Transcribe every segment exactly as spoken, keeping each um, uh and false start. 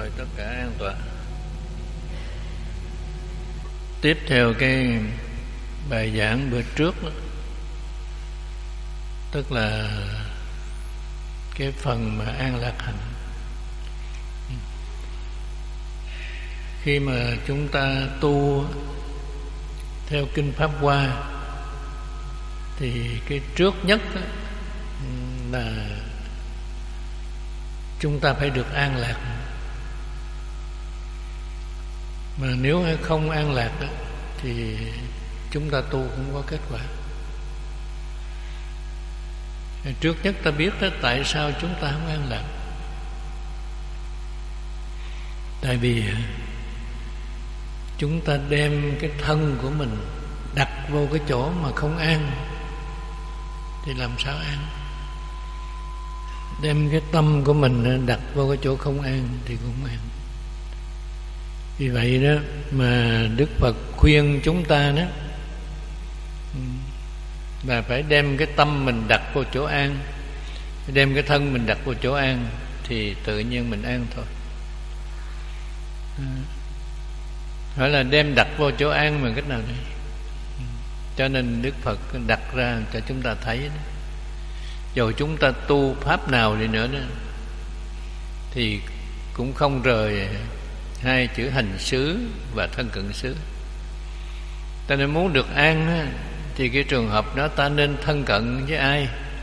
Mời tất cả an tọa. Tiếp theo cái bài giảng bữa trước đó, tức là cái phần mà an lạc hạnh. Khi mà chúng ta tu theo kinh Pháp Hoa thì cái trước nhất là chúng ta phải được an lạc. Mà nếu không an lạc thì chúng ta tu không có kết quả. Trước nhất ta biết đó, tại sao chúng ta không an lạc. Tại vì chúng ta đem cái thân của mình đặt vô cái chỗ mà không an thì làm sao an. Đem cái tâm của mình đặt vô cái chỗ không an thì cũng an. Vì vậy đó mà Đức Phật khuyên chúng ta đó là phải đem cái tâm mình đặt vô chỗ an, đem cái thân mình đặt vô chỗ an thì tự nhiên mình an thôi. Hỏi là đem đặt vô chỗ an bằng cách nào đây? Cho nên Đức Phật đặt ra cho chúng ta thấy đó. Dù chúng ta tu pháp nào đi nữa đó thì cũng không rời hai chữ hành xứ và thân cận xứ. Ta nên muốn được an á, thì cái trường hợp đó ta nên thân cận với ai?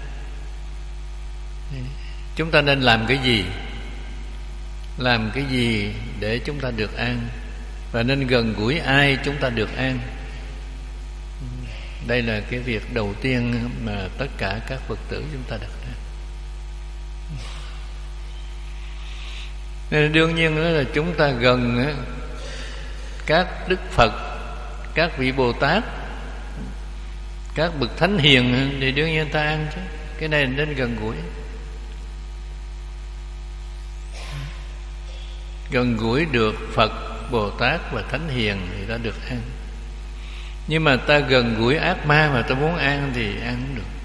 Chúng ta nên làm cái gì? Làm cái gì để chúng ta được an? Và nên gần gũi ai chúng ta được an? Đây là cái việc đầu tiên mà tất cả các Phật tử chúng ta đặt ra. Nên đương nhiên đó là chúng ta gần các Đức Phật, các vị Bồ Tát, các bậc thánh hiền thì đương nhiên ta an chứ. Cái này nên gần gũi. Gần gũi được Phật, Bồ Tát và thánh hiền thì ta được an. Nhưng mà ta gần gũi ác ma mà ta muốn an thì an không được.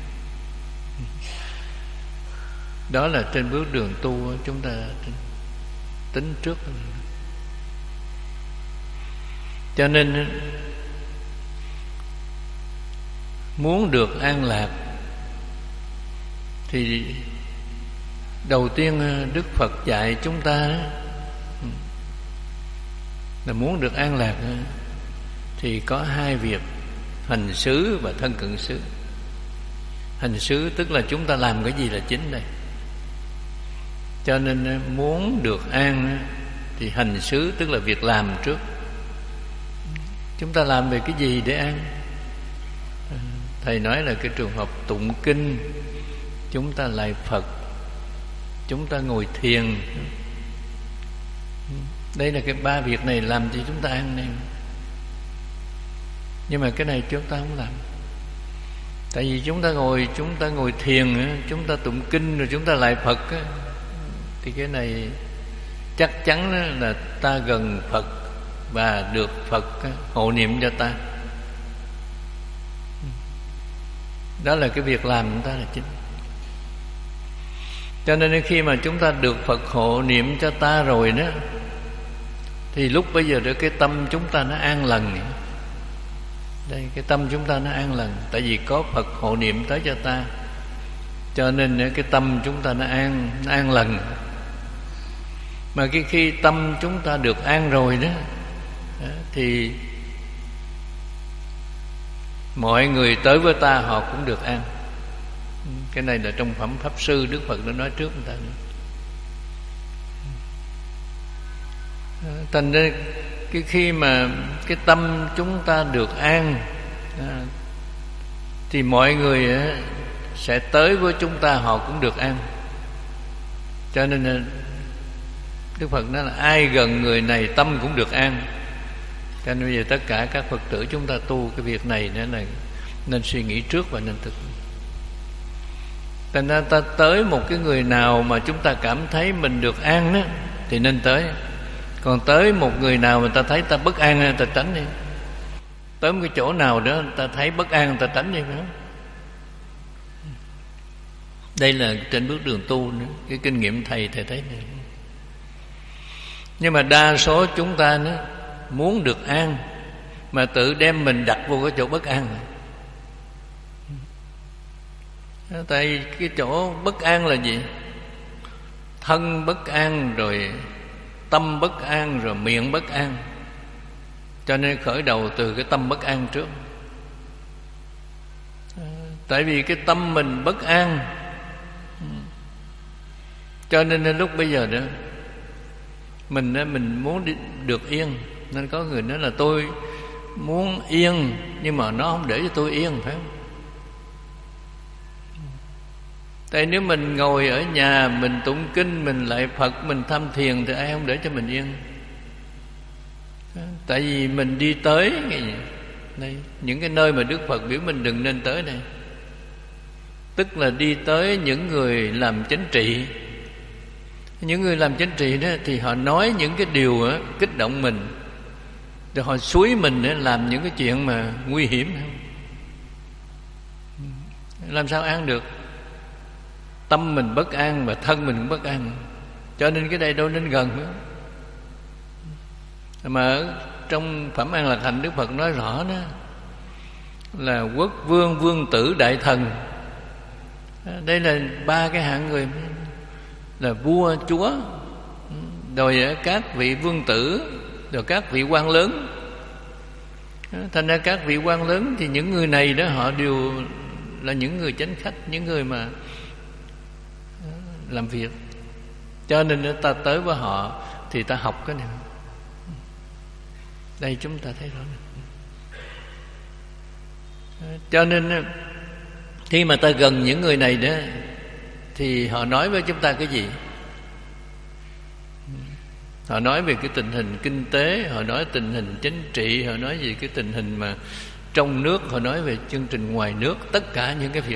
Đó là trên bước đường tu chúng ta tính trước. Cho nên muốn được an lạc thì đầu tiên Đức Phật dạy chúng ta là muốn được an lạc thì có hai việc: hành xứ và thân cận xứ. Hành xứ tức là chúng ta làm cái gì là chính đây. Cho nên muốn được an thì hành xứ tức là việc làm trước. Chúng ta làm về cái gì để an? Thầy nói là cái trường hợp tụng kinh, chúng ta lạy Phật, chúng ta ngồi thiền. Đây là cái ba việc này làm cho chúng ta an này. Nhưng mà cái này chúng ta không làm. Tại vì chúng ta ngồi Chúng ta ngồi thiền, chúng ta tụng kinh rồi chúng ta lạy Phật, thì cái này chắc chắn là ta gần Phật và được Phật hộ niệm cho ta. Đó là cái việc làm chúng ta là chính. Cho nên khi mà chúng ta được Phật hộ niệm cho ta rồi đó thì lúc bây giờ đó cái tâm chúng ta nó an lành. Đây, cái tâm chúng ta nó an lành. Tại vì có Phật hộ niệm tới cho ta, cho nên cái tâm chúng ta nó an, nó an lành. Mà cái khi tâm chúng ta được an rồi đó thì mọi người tới với ta họ cũng được an. Cái này là trong phẩm Pháp Sư Đức Phật đã nói trước người ta. Thành ra cái khi mà cái tâm chúng ta được an thì mọi người sẽ tới với chúng ta họ cũng được an. Cho nên Đức Phật nói là ai gần người này tâm cũng được an. Cho nên bây giờ tất cả các Phật tử chúng ta tu cái việc này nữa là nên suy nghĩ trước và nên thực. Thành ra ta tới một cái người nào mà chúng ta cảm thấy mình được an đó thì nên tới. Còn tới một người nào mà ta thấy ta bất an ta tránh đi. Tới một cái chỗ nào đó ta thấy bất an ta tránh đi, phải không? Đây là trên bước đường tu nữa. Cái kinh nghiệm thầy thầy thấy này. Nhưng mà đa số chúng ta nó muốn được an, mà tự đem mình đặt vô cái chỗ bất an này. Tại cái chỗ bất an là gì? Thân bất an, rồi tâm bất an, rồi miệng bất an. Cho nên khởi đầu từ cái tâm bất an trước. Tại vì cái tâm mình bất an, cho nên lúc bây giờ đó mình mình muốn được yên. Nên có người nói là tôi muốn yên, nhưng mà nó không để cho tôi yên, phải không? Tại nếu mình ngồi ở nhà, mình tụng kinh, mình lạy Phật, mình tham thiền, thì ai không để cho mình yên? Tại vì mình đi tới đây, những cái nơi mà Đức Phật biểu mình đừng nên tới đây, tức là đi tới những người làm chính trị. Những người làm chính trị đó thì họ nói những cái điều đó, kích động mình, rồi họ xúi mình để làm những cái chuyện mà nguy hiểm. Làm sao an được? Tâm mình bất an và thân mình cũng bất an. Cho nên cái đây đâu nên gần nữa. Mà ở trong Phẩm An Lạc Hạnh, Đức Phật nói rõ đó là quốc vương, vương tử, đại thần. Đây là ba cái hạng người, là vua, chúa, rồi các vị vương tử, rồi các vị quan lớn. Thành ra các vị quan lớn thì những người này đó, họ đều là những người chánh khách, những người mà làm việc. Cho nên ta tới với họ thì ta học cái này. Đây chúng ta thấy rõ. Cho nên khi mà ta gần những người này đó, thì họ nói với chúng ta cái gì? Họ nói về cái tình hình kinh tế, họ nói tình hình chính trị, họ nói về cái tình hình mà trong nước, họ nói về chương trình ngoài nước, tất cả những cái việc.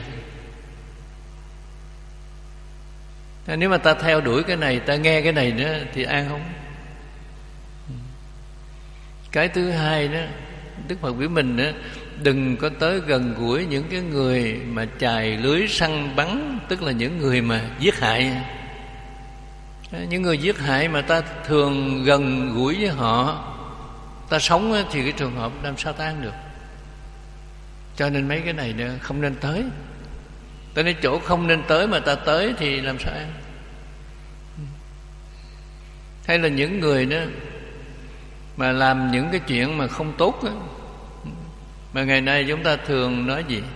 Nếu mà ta theo đuổi cái này, ta nghe cái này nữa thì an không? Cái thứ hai đó, Đức Phật biểu mình đó, đừng có tới gần gũi những cái người mà chài lưới săn bắn, tức là những người mà giết hại. Những người giết hại mà ta thường gần gũi với họ, ta sống thì cái trường hợp làm sao ta ăn được? Cho nên mấy cái này nữa không nên tới. Tới cái chỗ không nên tới mà ta tới thì làm sao ăn? Hay là những người đó mà làm những cái chuyện mà không tốt đó, mà ngày nay chúng ta thường nói gì?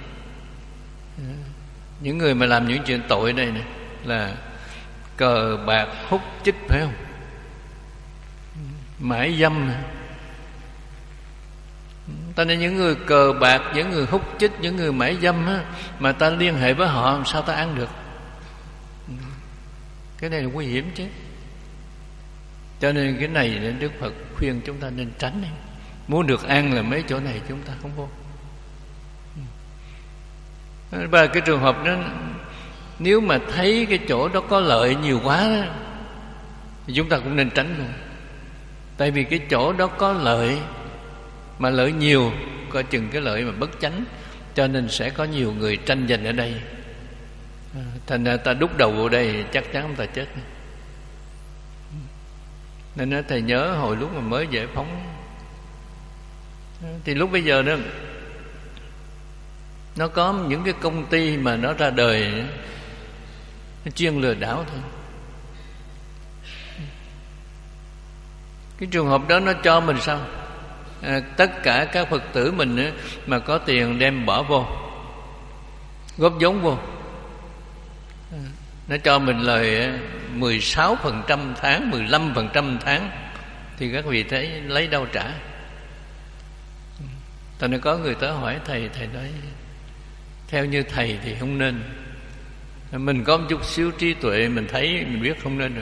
Những người mà làm những chuyện tội đây này là cờ bạc, hút chích, phải không? Mãi dâm. Ta nên những người cờ bạc, những người hút chích, những người mãi dâm á, mà ta liên hệ với họ làm sao ta ăn được? Cái này là nguy hiểm chứ. Cho nên cái này nên Đức Phật khuyên chúng ta nên tránh. Muốn được an là mấy chỗ này chúng ta không vô. Và cái trường hợp đó, nếu mà thấy cái chỗ đó có lợi nhiều quá đó, thì chúng ta cũng nên tránh luôn. Tại vì cái chỗ đó có lợi, mà lợi nhiều, coi chừng cái lợi mà bất chánh, cho nên sẽ có nhiều người tranh giành ở đây. Thành ra ta đúc đầu vào đây chắc chắn ta chết. Nên nói, thầy nhớ hồi lúc mà mới giải phóng, thì lúc bây giờ đó nó có những cái công ty mà nó ra đời, nó chuyên lừa đảo thôi. Cái trường hợp đó nó cho mình sao? À, tất cả các Phật tử mình á, mà có tiền đem bỏ vô, góp vốn vô, à, nó cho mình lời mười sáu phần trăm tháng, mười lăm phần trăm tháng, thì các vị thấy lấy đâu trả? Cho nên có người tới hỏi thầy, thầy nói theo như thầy thì không nên. Mình có một chút xíu trí tuệ, mình thấy mình biết không nên rồi.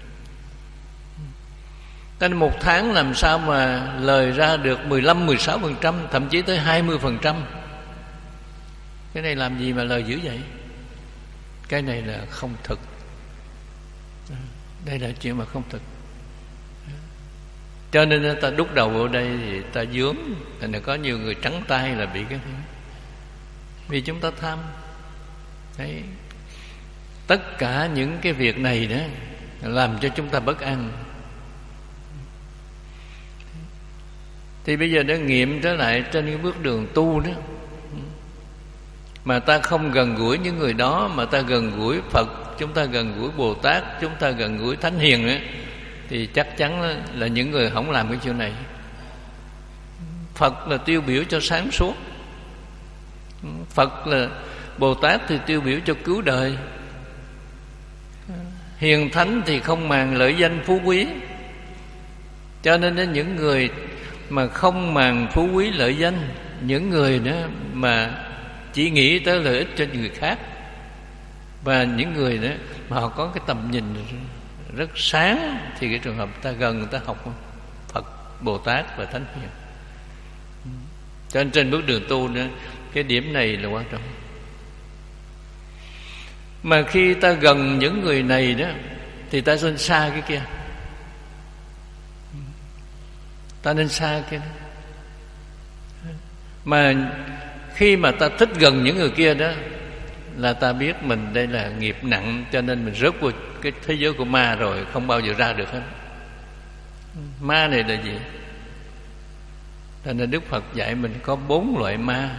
Cho nên một tháng làm sao mà lời ra được mười lăm, mười sáu phần trăm, thậm chí tới hai mươi phần trăm. Cái này làm gì mà lời dữ vậy? Cái này là không thực. Đây là chuyện mà không thực. Cho nên ta đúc đầu vào đây thì ta dướng. Thành ra có nhiều người trắng tay là bị cái đó. Vì chúng ta tham. Đấy. Tất cả những cái việc này đó làm cho chúng ta bất an. Thì bây giờ nó nghiệm trở lại trên cái bước đường tu đó, mà ta không gần gũi những người đó, mà ta gần gũi Phật, chúng ta gần gũi Bồ Tát, chúng ta gần gũi Thánh Hiền nữa, thì chắc chắn là những người không làm cái chuyện này. Phật là tiêu biểu cho sáng suốt, Phật là Bồ Tát thì tiêu biểu cho cứu đời, hiền thánh thì không màng lợi danh phú quý. Cho nên những người mà không màng phú quý lợi danh, những người đó mà chỉ nghĩ tới lợi ích cho người khác, và những người đó mà họ có cái tầm nhìn rất sáng, thì cái trường hợp ta gần, người ta học Phật, Bồ Tát và Thánh Hiền. Cho nên trên bước đường tu đó, cái điểm này là quan trọng. Mà khi ta gần những người này đó, thì ta nên xa cái kia, ta nên xa cái đó. Mà khi mà ta thích gần những người kia đó, là ta biết mình đây là nghiệp nặng, cho nên mình rớt vào cái thế giới của ma rồi, không bao giờ ra được hết. Ma này là gì? Cho nên Đức Phật dạy mình có bốn loại ma.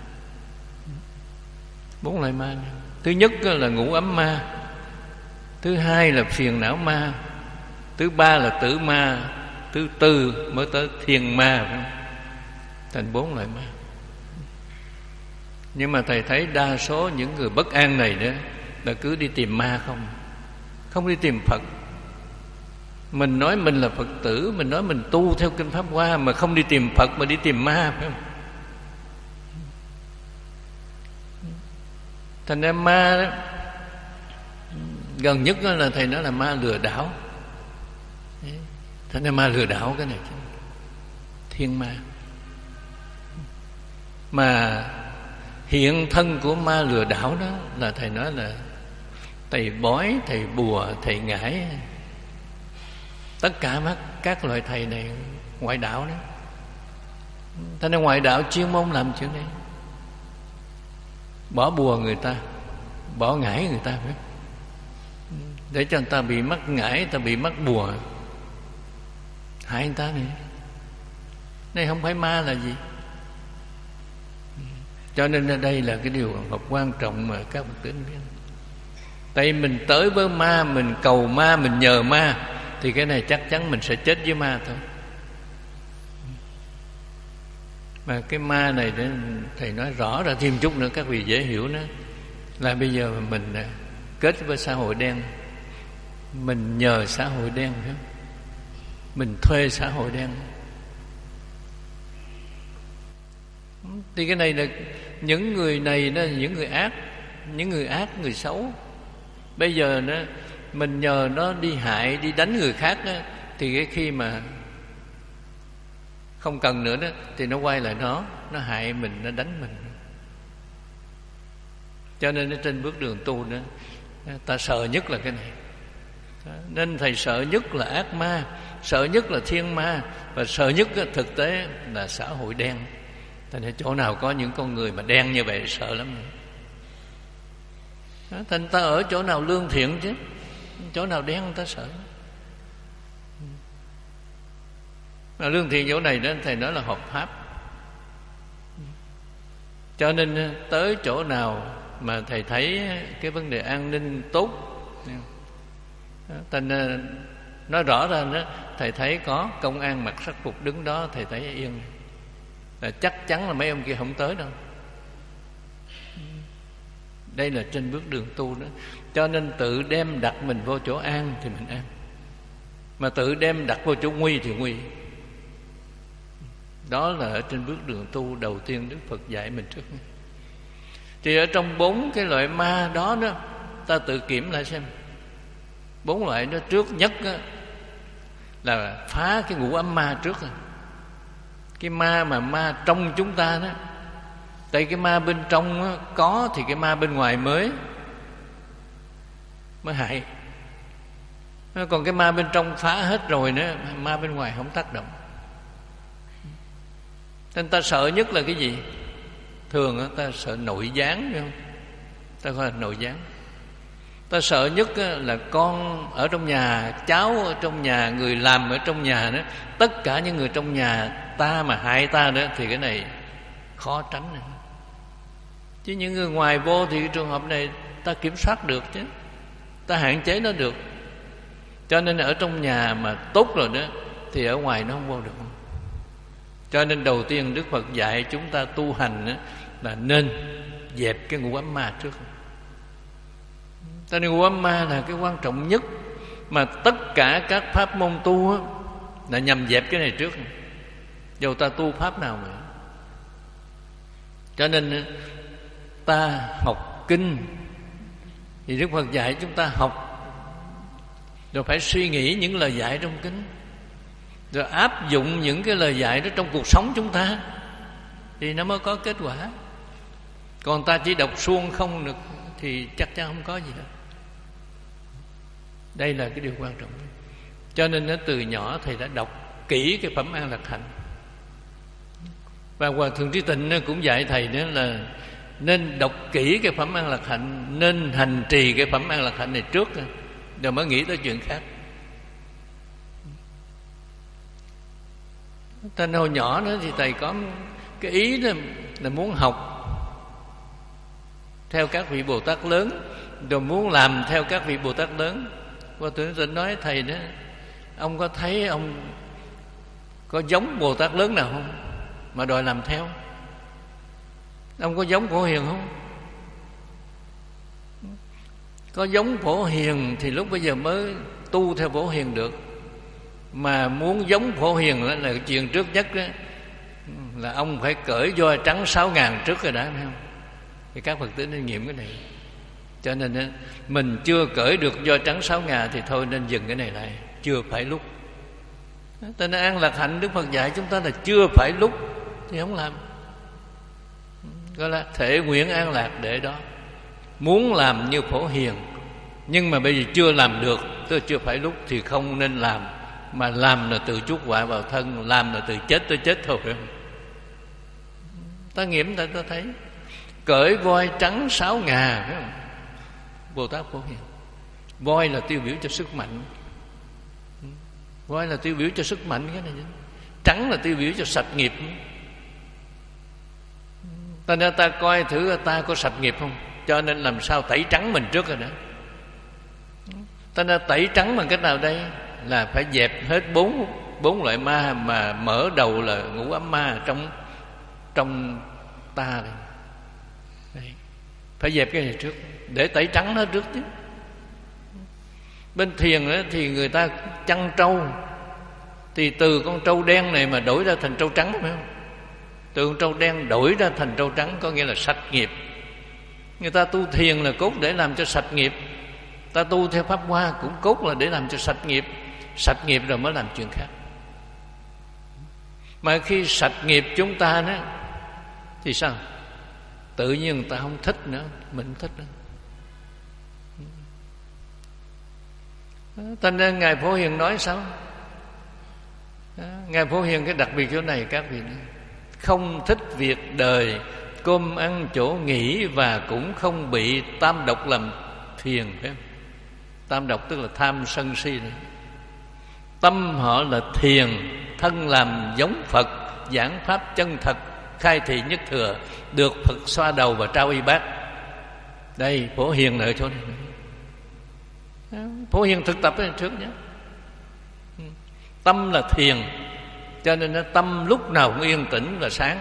Bốn loại ma. Thứ nhất là ngũ ấm ma, thứ hai là phiền não ma, thứ ba là tử ma, thứ tư mới tới thiên ma. Thành bốn loại ma. Nhưng mà thầy thấy đa số những người bất an này đó là cứ đi tìm ma không, không đi tìm Phật. Mình nói mình là Phật tử, mình nói mình tu theo kinh Pháp Hoa, mà không đi tìm Phật mà đi tìm ma, phải không? Thành ra ma đó, gần nhất đó là thầy nói là ma lừa đảo. Thành ra ma lừa đảo cái này, thiên ma. Mà hiện thân của ma lừa đảo đó là thầy nói là thầy bói, thầy bùa, thầy ngải, tất cả các loại thầy này ngoại đạo đó. Thành ra ngoại đạo chuyên môn làm chuyện này, bỏ bùa người ta, bỏ ngải người ta, phải, để cho người ta bị mắc ngải, người ta bị mắc bùa, hại người ta này. Đây không phải ma là gì. Cho nên đây là cái điều mà quan trọng mà các Phật tử biết. Tại mình tới với ma, mình cầu ma, mình nhờ ma, thì cái này chắc chắn mình sẽ chết với ma thôi. Mà cái ma này để thầy nói rõ ra thêm chút nữa các vị dễ hiểu đó, là bây giờ mình kết với xã hội đen, mình nhờ xã hội đen, mình thuê xã hội đen, thì cái này là những người này đó, những người ác, những người ác, người xấu. Bây giờ đó mình nhờ nó đi hại, đi đánh người khác đó, thì cái khi mà không cần nữa đó, thì nó quay lại nó nó hại mình, nó đánh mình. Cho nên trên bước đường tu đó, ta sợ nhất là cái này. Nên thầy sợ nhất là ác ma, sợ nhất là thiên ma, và sợ nhất thực tế là xã hội đen. Thành ra chỗ nào có những con người mà đen như vậy sợ lắm. Thành ta ở chỗ nào lương thiện chứ, chỗ nào đen ta sợ. Mà lương thiện chỗ này đó thầy nói là hợp pháp. Cho nên tới chỗ nào mà thầy thấy cái vấn đề an ninh tốt, thành nói rõ ra đó, thầy thấy có công an mặc sắc phục đứng đó, thầy thấy yên, là chắc chắn là mấy ông kia không tới đâu. Đây là trên bước đường tu đó. Cho nên tự đem đặt mình vô chỗ an thì mình an, mà tự đem đặt vô chỗ nguy thì nguy. Đó là ở trên bước đường tu đầu tiên Đức Phật dạy mình trước. Thì ở trong bốn cái loại ma đó đó, ta tự kiểm lại xem. Bốn loại đó trước nhất đó, là phá cái ngũ ấm ma trước. Cái ma mà ma trong chúng ta đó, tại cái ma bên trong đó, có thì cái ma bên ngoài mới mới hại. Còn cái ma bên trong phá hết rồi nữa, ma bên ngoài không tác động. Nên ta sợ nhất là cái gì? Thường đó, ta sợ nội gián, phải không? Ta gọi là nội gián. Ta sợ nhất là con ở trong nhà, cháu ở trong nhà, người làm ở trong nhà đó, tất cả những người trong nhà ta mà hại ta đó thì cái này khó tránh nữa. Chứ những người ngoài vô thì cái trường hợp này ta kiểm soát được chứ, ta hạn chế nó được. Cho nên ở trong nhà mà tốt rồi đó thì ở ngoài nó không vô được. Cho nên đầu tiên Đức Phật dạy chúng ta tu hành đó, là nên dẹp cái ngũ ấm ma trước. Cho nên ngũ ấm ma là cái quan trọng nhất, mà tất cả các pháp môn tu á, là nhằm dẹp cái này trước, dù ta tu pháp nào mà. Cho nên ta học kinh thì Đức Phật dạy chúng ta học, rồi phải suy nghĩ những lời dạy trong kinh, rồi áp dụng những cái lời dạy đó trong cuộc sống chúng ta, thì nó mới có kết quả. Còn ta chỉ đọc suông không được thì chắc chắn không có gì đâu. Đây là cái điều quan trọng. Cho nên nó từ nhỏ thầy đã đọc kỹ cái phẩm An Lạc Hạnh. Và Hòa Thượng Trí Tịnh cũng dạy thầy nữa là nên đọc kỹ cái phẩm An Lạc Hạnh, nên hành trì cái phẩm An Lạc Hạnh này trước, rồi mới nghĩ tới chuyện khác. Tên hồi nhỏ nữa thì thầy có cái ý đó là muốn học theo các vị Bồ Tát lớn, rồi muốn làm theo các vị Bồ Tát lớn. Và tôi tôi nói thầy đó, ông có thấy ông có giống Bồ Tát lớn nào không mà đòi làm theo? Ông có giống Phổ Hiền không? Có giống Phổ Hiền thì lúc bây giờ mới tu theo Phổ Hiền được. Mà muốn giống Phổ Hiền là, là chuyện trước nhất đó, là ông phải cởi voi trắng sáu ngàn trước rồi đã, phải không? Thì các Phật tử nên nghiệm cái này. Cho nên mình chưa cởi được voi trắng sáu ngà thì thôi nên dừng cái này lại, chưa phải lúc. Tên An Lạc Hạnh Đức Phật dạy chúng ta là chưa phải lúc thì không làm. Gọi là thể nguyện an lạc để đó. Muốn làm như Phổ Hiền, nhưng mà bây giờ chưa làm được, tức chưa phải lúc thì không nên làm. Mà làm là tự chuốc họa vào thân, làm là từ chết tới chết thôi. Ta nghiệm ta, ta thấy cởi voi trắng sáu ngà, phải không? Bồ Tát Phổ Hiền. Voi là tiêu biểu cho sức mạnh, voi là tiêu biểu cho sức mạnh, cái này trắng là tiêu biểu cho sạch nghiệp. Ta nên ta coi thử ta có sạch nghiệp không, cho nên làm sao tẩy trắng mình trước rồi đó. Ta nên tẩy trắng bằng cách nào đây? Là phải dẹp hết bốn bốn loại ma, mà mở đầu là ngũ ấm ma trong trong ta đây. Đây. Phải dẹp cái này trước để tẩy trắng nó trước chứ. Bên thiền đó, thì người ta chăn trâu, thì từ con trâu đen này mà đổi ra thành trâu trắng, phải không? Từ con trâu đen đổi ra thành trâu trắng có nghĩa là sạch nghiệp. Người ta tu thiền là cốt để làm cho sạch nghiệp. Ta tu theo Pháp Hoa cũng cốt là để làm cho sạch nghiệp. Sạch nghiệp rồi mới làm chuyện khác. Mà khi sạch nghiệp chúng ta đó thì sao? Tự nhiên người ta không thích nữa, mình không thích nữa. Thành ra Ngài Phổ Hiền nói sao? Ngài Phổ Hiền cái đặc biệt chỗ này các vị này, không thích việc đời, cơm ăn chỗ nghỉ, và cũng không bị tam độc làm phiền. Phải không? Tam độc tức là tham sân si này. Tâm họ là thiền, thân làm giống Phật, giảng pháp chân thật, khai thị nhất thừa, được Phật xoa đầu và trao y bát. Đây Phổ Hiền ở chỗ này. Phổ Hiền thực tập cái trước nhé. Tâm là thiền, cho nên nó tâm lúc nào cũng yên tĩnh và sáng.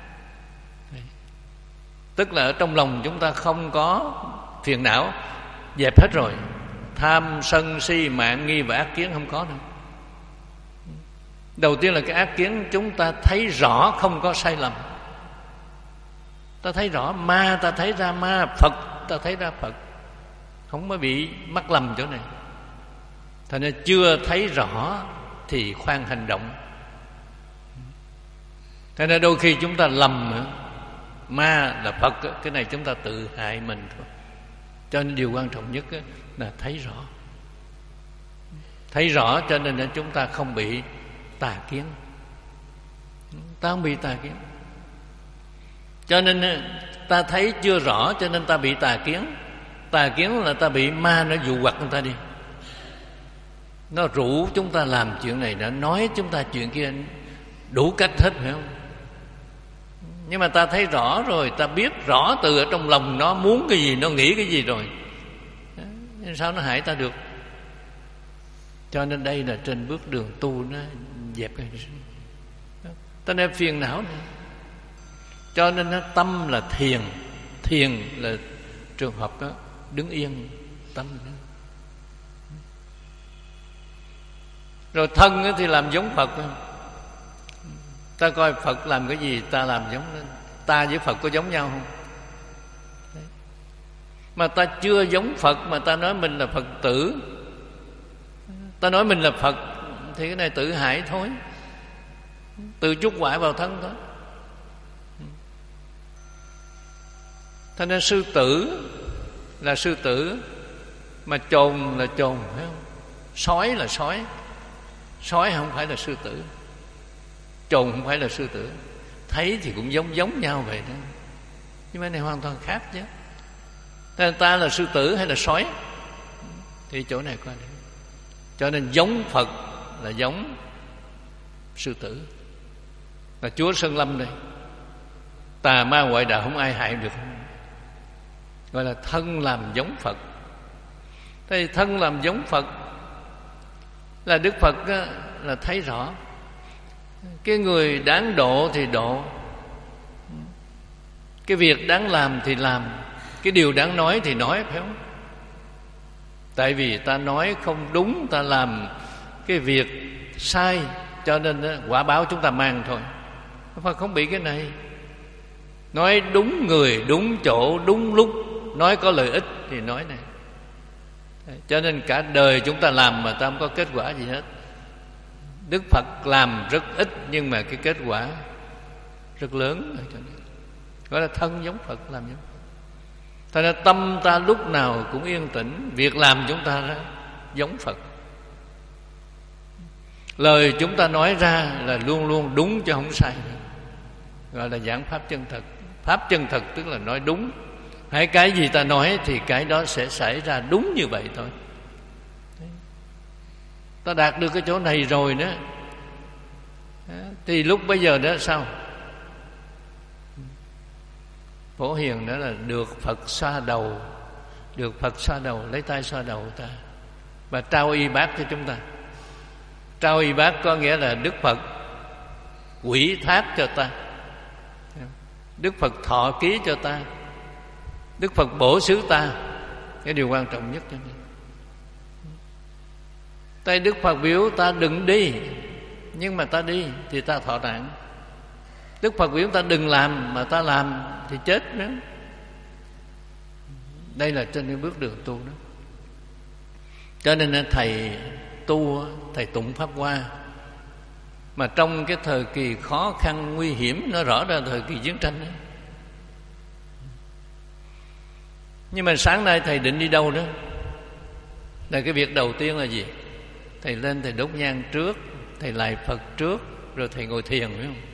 Tức là ở trong lòng chúng ta không có phiền não, dẹp hết rồi. Tham sân si mạn nghi và ác kiến không có nữa. Đầu tiên là cái ác kiến chúng ta thấy rõ không có sai lầm. Ta thấy rõ ma, ta thấy ra ma, Phật ta thấy ra Phật, không có bị mắc lầm chỗ này. Thành ra chưa thấy rõ thì khoan hành động. Thành ra đôi khi chúng ta lầm nữa. Ma là Phật, cái này chúng ta tự hại mình thôi. Cho nên điều quan trọng nhất là thấy rõ. Thấy rõ cho nên là chúng ta không bị tà kiến. Ta không bị tà kiến. Cho nên ta thấy chưa rõ cho nên ta bị tà kiến. Tà kiến là ta bị ma nó dụ hoặc người ta đi, nó rủ chúng ta làm chuyện này, nó nói chúng ta chuyện kia, đủ cách hết, phải không? Nhưng mà ta thấy rõ rồi, ta biết rõ từ ở trong lòng nó muốn cái gì, nó nghĩ cái gì rồi, sao nó hại ta được? Cho nên đây là trên bước đường tu, nó dẹp cái ta nên phiền não này. Cho nên nó tâm là thiền. Thiền là trường hợp đó, đứng yên tâm đó. Rồi thân thì làm giống Phật. Ta coi Phật làm cái gì ta làm giống đó. Ta với Phật có giống nhau không? Đấy. Mà ta chưa giống Phật mà ta nói mình là Phật tử, ta nói mình là Phật, thì cái này tự hại thôi, tự chuốc quả vào thân thôi. Thế nên sư tử là sư tử, mà chồn là chồn, phải không? Sói là sói. Sói không phải là sư tử, chồn không phải là sư tử. Thấy thì cũng giống giống nhau vậy đó, nhưng mà này hoàn toàn khác chứ. Thế nên ta là sư tử hay là sói? Thì chỗ này coi đây. Cho nên giống Phật là giống sư tử, là Chúa Sơn Lâm đây. Tà ma ngoại đạo không ai hại được, gọi là thân làm giống Phật. Thế thì thân làm giống Phật là Đức Phật á, là thấy rõ cái người đáng độ thì độ, cái việc đáng làm thì làm, cái điều đáng nói thì nói, phải không? Tại vì ta nói không đúng, ta làm cái việc sai, cho nên đó, quả báo chúng ta mang thôi. Phật không bị cái này. Nói đúng người, đúng chỗ, đúng lúc, nói có lợi ích thì nói này. Cho nên cả đời chúng ta làm mà ta không có kết quả gì hết. Đức Phật làm rất ít nhưng mà cái kết quả rất lớn, gọi là thân giống Phật, làm giống Phật. Thật ra tâm ta lúc nào cũng yên tĩnh, việc làm chúng ta ra giống Phật. Lời chúng ta nói ra là luôn luôn đúng chứ không sai, gọi là giảng pháp chân thật. Pháp chân thật tức là nói đúng. Hãy cái gì ta nói thì cái đó sẽ xảy ra đúng như vậy thôi. Ta đạt được cái chỗ này rồi đó, thì lúc bây giờ đó sao? Phổ Hiền đó là được Phật xoa đầu, được Phật xoa đầu, lấy tay xoa đầu ta và trao y bát cho chúng ta. Trao y bát có nghĩa là Đức Phật ủy thác cho ta, Đức Phật thọ ký cho ta, Đức Phật bổ xứ ta. Cái điều quan trọng nhất cho nên tay Đức Phật biểu ta đừng đi, nhưng mà ta đi thì ta thọ nạn. Đức Phật biểu ta đừng làm mà ta làm thì chết nữa. Đây là trên cái bước đường tu đó. Cho nên thầy tu, thầy tụng Pháp Hoa, mà trong cái thời kỳ khó khăn nguy hiểm, nó rõ ra thời kỳ chiến tranh đó. Nhưng mà sáng nay thầy định đi đâu đó? Là cái việc đầu tiên là gì? Thầy lên thầy đốt nhang trước, thầy lạy Phật trước, rồi thầy ngồi thiền, phải không?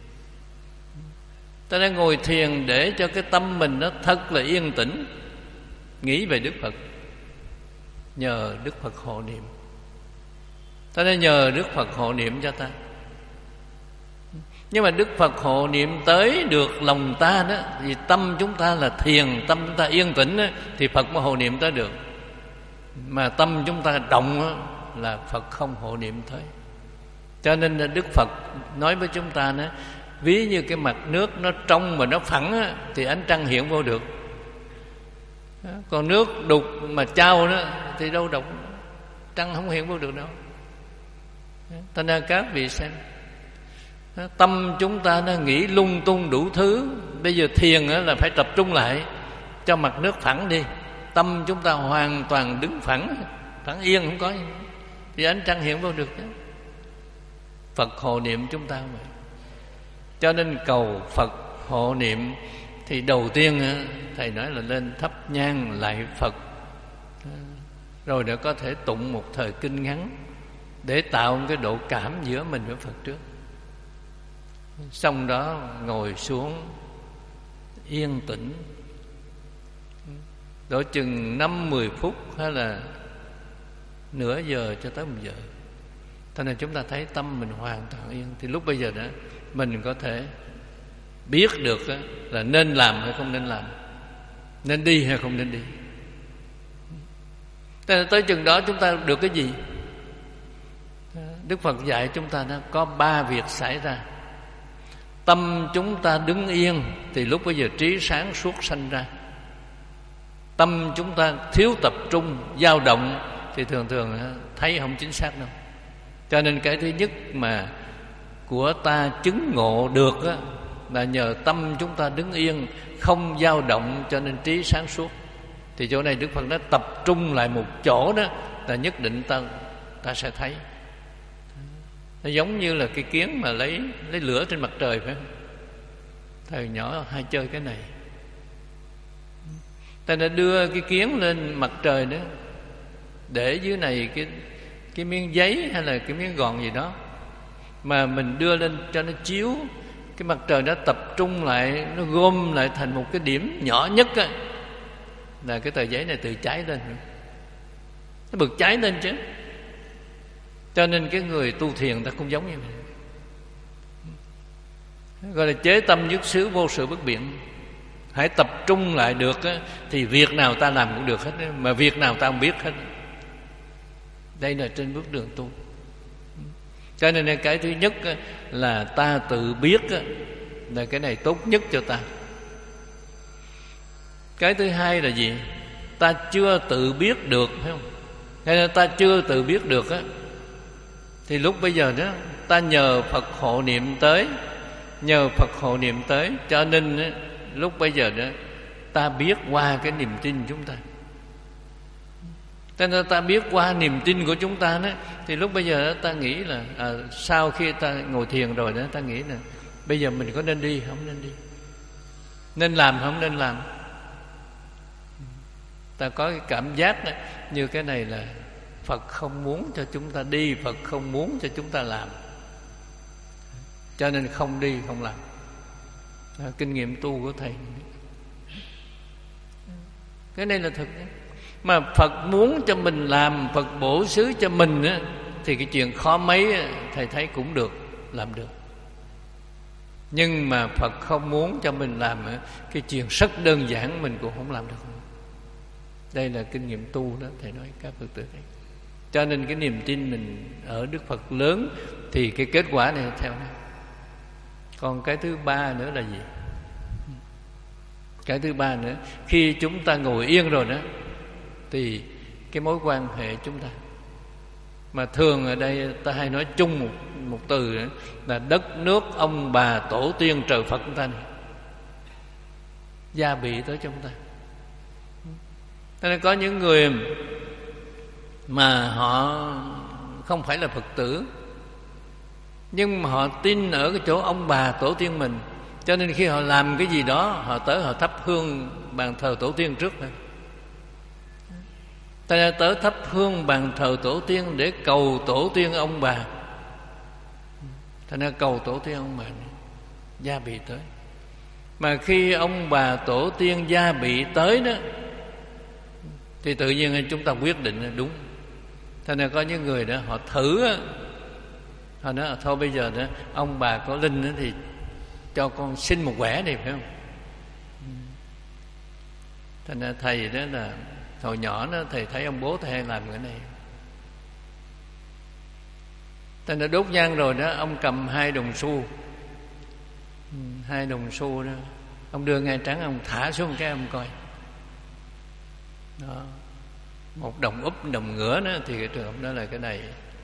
Ta đang ngồi thiền để cho cái tâm mình nó thật là yên tĩnh, nghĩ về Đức Phật, nhờ Đức Phật hộ niệm. Ta đang nhờ Đức Phật hộ niệm cho ta. Nhưng mà Đức Phật hộ niệm tới được lòng ta đó, thì tâm chúng ta là thiền, tâm chúng ta yên tĩnh đó, thì Phật mới hộ niệm tới được. Mà tâm chúng ta động đó, là Phật không hộ niệm tới. Cho nên là Đức Phật nói với chúng ta đó, ví như cái mặt nước nó trong mà nó phẳng á, thì ánh trăng hiện vô được. Còn nước đục mà trao đó thì đâu đục, trăng không hiện vô được đâu. Thành ra các vị xem, tâm chúng ta nó nghĩ lung tung đủ thứ. Bây giờ thiền là phải tập trung lại cho mặt nước phẳng đi. Tâm chúng ta hoàn toàn đứng phẳng, phẳng yên không có gì, thì ánh trăng hiện vô được đó. Phật hộ niệm chúng ta vậy. Cho nên cầu Phật hộ niệm thì đầu tiên thầy nói là lên thắp nhang lạy Phật, rồi để có thể tụng một thời kinh ngắn để tạo một cái độ cảm giữa mình với Phật trước. Xong đó ngồi xuống yên tĩnh, đổ chừng năm mười phút hay là nửa giờ cho tới một giờ. Cho nên chúng ta thấy tâm mình hoàn toàn yên. Thì lúc bây giờ đó mình có thể biết được là nên làm hay không nên làm, nên đi hay không nên đi. Tới chừng đó chúng ta được cái gì? Đức Phật dạy chúng ta đó, có ba việc xảy ra. Tâm chúng ta đứng yên thì lúc bây giờ trí sáng suốt sanh ra. Tâm chúng ta thiếu tập trung, dao động thì thường thường thấy không chính xác đâu. Cho nên cái thứ nhất mà của ta chứng ngộ được á, là nhờ tâm chúng ta đứng yên, không dao động, cho nên trí sáng suốt. Thì chỗ này Đức Phật đã tập trung lại một chỗ đó, là nhất định ta ta sẽ thấy. Nó giống như là cái kiến mà lấy lấy lửa trên mặt trời, phải không? Thời nhỏ hay chơi cái này. Ta đã đưa cái kiến lên mặt trời đó, để dưới này cái cái miếng giấy hay là cái miếng gòn gì đó, mà mình đưa lên cho nó chiếu, cái mặt trời nó tập trung lại, nó gom lại thành một cái điểm nhỏ nhất á, là cái tờ giấy này tự cháy lên, nó bực cháy lên chứ. Cho nên cái người tu thiền ta cũng giống như vậy, gọi là chế tâm nhất xứ, vô sự bất biện. Hãy tập trung lại được á, thì việc nào ta làm cũng được hết, mà việc nào ta không biết hết. Đây là trên bước đường tu. Cho nên cái thứ nhất á, là ta tự biết á, là cái này tốt nhất cho ta. Cái thứ hai là gì? Ta chưa tự biết được, phải không? Hay là ta chưa tự biết được á, thì lúc bây giờ đó ta nhờ Phật hộ niệm tới, nhờ Phật hộ niệm tới, cho nên á, lúc bây giờ đó ta biết qua cái niềm tin chúng ta. Cho nên ta biết qua niềm tin của chúng ta đó, thì lúc bây giờ đó, ta nghĩ là à, sau khi ta ngồi thiền rồi đó, ta nghĩ là bây giờ mình có nên đi không nên đi, nên làm không nên làm. Ta có cái cảm giác đó, như cái này là Phật không muốn cho chúng ta đi, Phật không muốn cho chúng ta làm, cho nên không đi không làm. Đó, kinh nghiệm tu của thầy. Cái này là thực. Mà Phật muốn cho mình làm, Phật bổ xứ cho mình á, thì cái chuyện khó mấy á, thầy thấy cũng được, làm được. Nhưng mà Phật không muốn cho mình làm á, cái chuyện rất đơn giản mình cũng không làm được. Đây là kinh nghiệm tu đó, thầy nói các Phật tử thấy. Cho nên cái niềm tin mình ở Đức Phật lớn, thì cái kết quả này theo nó. Còn cái thứ ba nữa là gì? Cái thứ ba nữa, khi chúng ta ngồi yên rồi đó, thì cái mối quan hệ chúng ta, mà thường ở đây ta hay nói chung một, một từ nữa, là đất nước ông bà tổ tiên trời Phật chúng ta này, gia bị tới cho chúng ta. Cho nên có những người mà họ không phải là Phật tử, nhưng mà họ tin ở cái chỗ ông bà tổ tiên mình, cho nên khi họ làm cái gì đó, họ tới họ thắp hương bàn thờ tổ tiên trước thôi. Ta ra tới thắp hương bàn thờ tổ tiên để cầu tổ tiên ông bà. Ta ra cầu tổ tiên ông bà này, gia bị tới. Mà khi ông bà tổ tiên gia bị tới đó, thì tự nhiên chúng ta quyết định là đúng. Thế nên có những người đó họ thử á, họ nói thôi bây giờ đó ông bà có linh đó, thì cho con xin một quẻ đi, phải không? Thế nên thầy đó là hồi nhỏ đó, thầy thấy ông bố thầy hay làm cái này. Thế nên đốt nhang rồi đó, ông cầm hai đồng xu, hai đồng xu đó, ông đưa ngay trắng, ông thả xuống cái ông coi. Đó, một đồng úp, đồng ngửa đó, thì cái trường hợp đó là cái này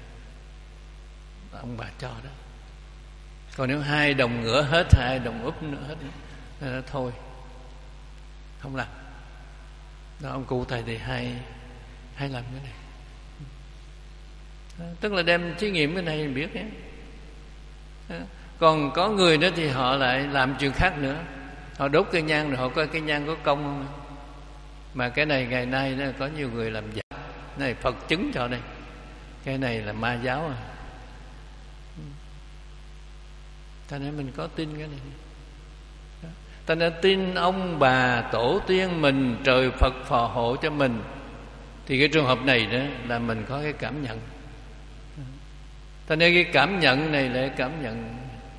ông bà cho đó. Còn nếu hai đồng ngửa hết, hai đồng úp nữa hết nữa, thôi không làm. Đó, ông cụ thầy thì hay hay làm cái này. Đó, tức là đem thí nghiệm cái này mình biết nhé. Đó. Còn có người đó thì họ lại làm chuyện khác nữa, họ đốt cây nhang rồi họ coi cây nhang có công không. Mà cái này ngày nay đó, có nhiều người làm giả. Cái này Phật chứng cho đây, cái này là ma giáo à. Cho nên mình có tin cái này. Đó. Ta nên tin ông bà tổ tiên mình, trời Phật phò hộ cho mình. Thì cái trường hợp này đó là mình có cái cảm nhận. Ta nên cái cảm nhận này là cảm nhận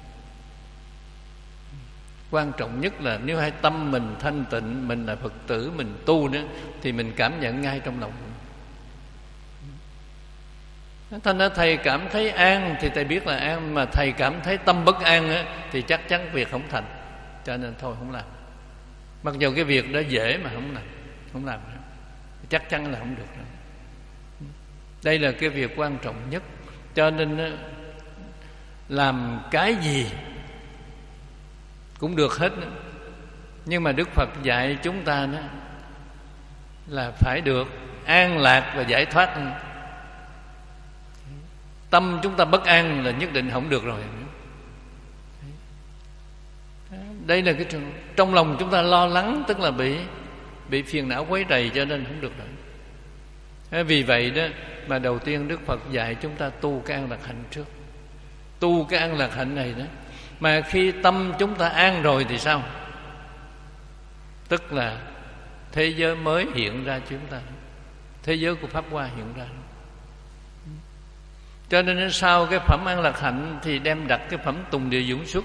quan trọng nhất. Là nếu hai tâm mình thanh tịnh, mình là Phật tử, mình tu nữa, thì mình cảm nhận ngay trong lòng mình. Thành ra thầy cảm thấy an thì thầy biết là an, mà thầy cảm thấy tâm bất an á, thì chắc chắn việc không thành. Cho nên thôi không làm. Mặc dù cái việc đó dễ mà không làm, không làm nữa, chắc chắn là không được đâu. Đây là cái việc quan trọng nhất. Cho nên á, làm cái gì cũng được hết nữa. Nhưng mà Đức Phật dạy chúng ta đó là phải được an lạc và giải thoát. Tâm chúng ta bất an là nhất định không được rồi. Đây là cái trường. Trong lòng chúng ta lo lắng, tức là bị bị phiền não quấy rầy, cho nên không được rồi. Vì vậy đó mà đầu tiên Đức Phật dạy chúng ta tu cái an lạc hạnh trước. Tu cái an lạc hạnh này đó, mà khi tâm chúng ta an rồi thì sao? Tức là thế giới mới hiện ra chúng ta, thế giới của Pháp Hoa hiện ra. Cho nên sau cái phẩm an lạc hạnh thì đem đặt cái phẩm tùng địa dũng xuất.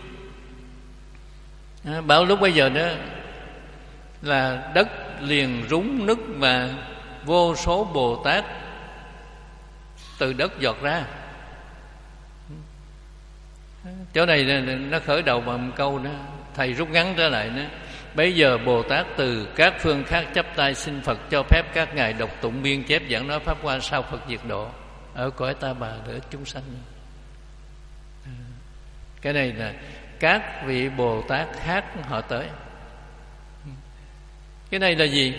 À, bảo lúc bây giờ đó là đất liền rúng nứt và vô số Bồ Tát từ đất giọt ra. Chỗ này nó khởi đầu bằng một câu đó, thầy rút ngắn trở lại đó. Bây giờ Bồ Tát từ các phương khác chắp tay xin Phật cho phép các ngài đọc tụng biên chép giảng nói Pháp Hoa sau Phật diệt độ ở cõi Ta Bà để chúng sanh. Cái này là các vị Bồ Tát khác họ tới. Cái này là gì?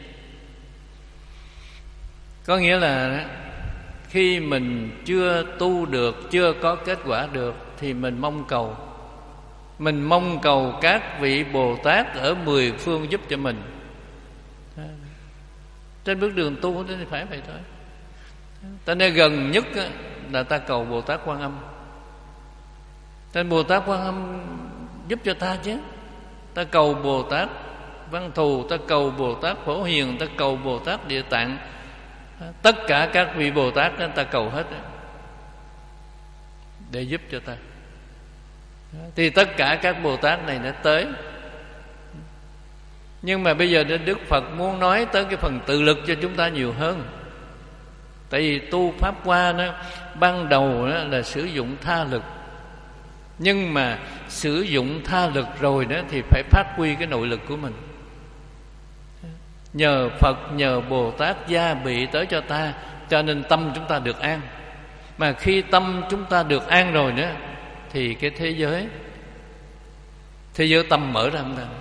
Có nghĩa là khi mình chưa tu được, chưa có kết quả được, thì mình mong cầu Mình mong cầu các vị Bồ Tát ở mười phương giúp cho mình. Trên bước đường tu thì phải vậy thôi. Ta nên gần nhất là ta cầu Bồ Tát Quan Âm. Nên Bồ Tát Quan Âm giúp cho ta chứ. Ta cầu Bồ Tát Văn Thù, ta cầu Bồ Tát Phổ Hiền, ta cầu Bồ Tát Địa Tạng. Tất cả các vị Bồ Tát đó, ta cầu hết để giúp cho ta. Thì tất cả các Bồ Tát này nó tới. Nhưng mà bây giờ Đức Phật muốn nói tới cái phần tự lực cho chúng ta nhiều hơn. Tại vì tu Pháp Hoa đó, ban đầu đó là sử dụng tha lực. Nhưng mà sử dụng tha lực rồi đó thì phải phát huy cái nội lực của mình. Nhờ Phật, nhờ Bồ Tát gia bị tới cho ta, cho nên tâm chúng ta được an. Mà khi tâm chúng ta được an rồi đó thì cái thế giới Thế giới tâm mở ra không ta.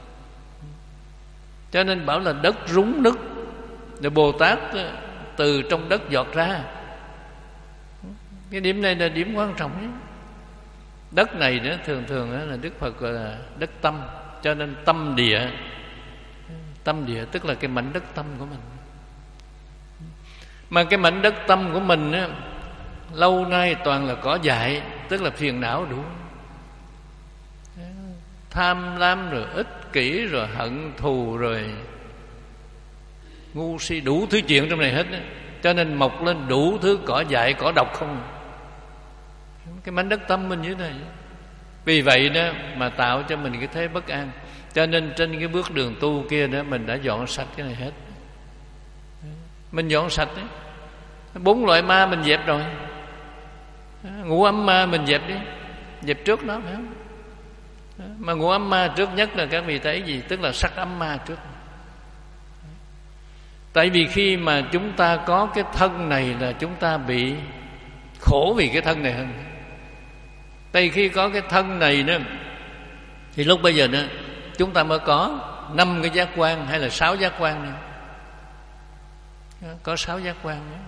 Cho nên bảo là đất rúng nứt, rồi Bồ Tát từ trong đất giọt ra. Cái điểm này là điểm quan trọng đấy. Đất này đó, thường thường đó là Đức Phật gọi là đất tâm. Cho nên tâm địa, tâm địa tức là cái mảnh đất tâm của mình. Mà cái mảnh đất tâm của mình đó, lâu nay toàn là cỏ dại, tức là phiền não đủ. Tham lam rồi ích kỷ rồi hận thù rồi ngu si, đủ thứ chuyện trong này hết đó. Cho nên mọc lên đủ thứ cỏ dại, cỏ độc không. Cái mảnh đất tâm mình như thế này. Vì vậy đó mà tạo cho mình cái thế bất an. Cho nên trên cái bước đường tu kia đó mình đã dọn sạch cái này hết. Mình dọn sạch đấy. Bốn loại ma mình dẹp rồi. Ngũ ấm ma mình dẹp đi, dẹp trước đó phải không? Mà ngũ ấm ma trước nhất là các vị thấy gì? Tức là sắc ấm ma trước. Tại vì khi mà chúng ta có cái thân này là chúng ta bị khổ vì cái thân này hơn. Tại vì khi có cái thân này đó thì lúc bây giờ đó chúng ta mới có năm cái giác quan hay là sáu giác quan nữa. Có sáu giác quan nữa.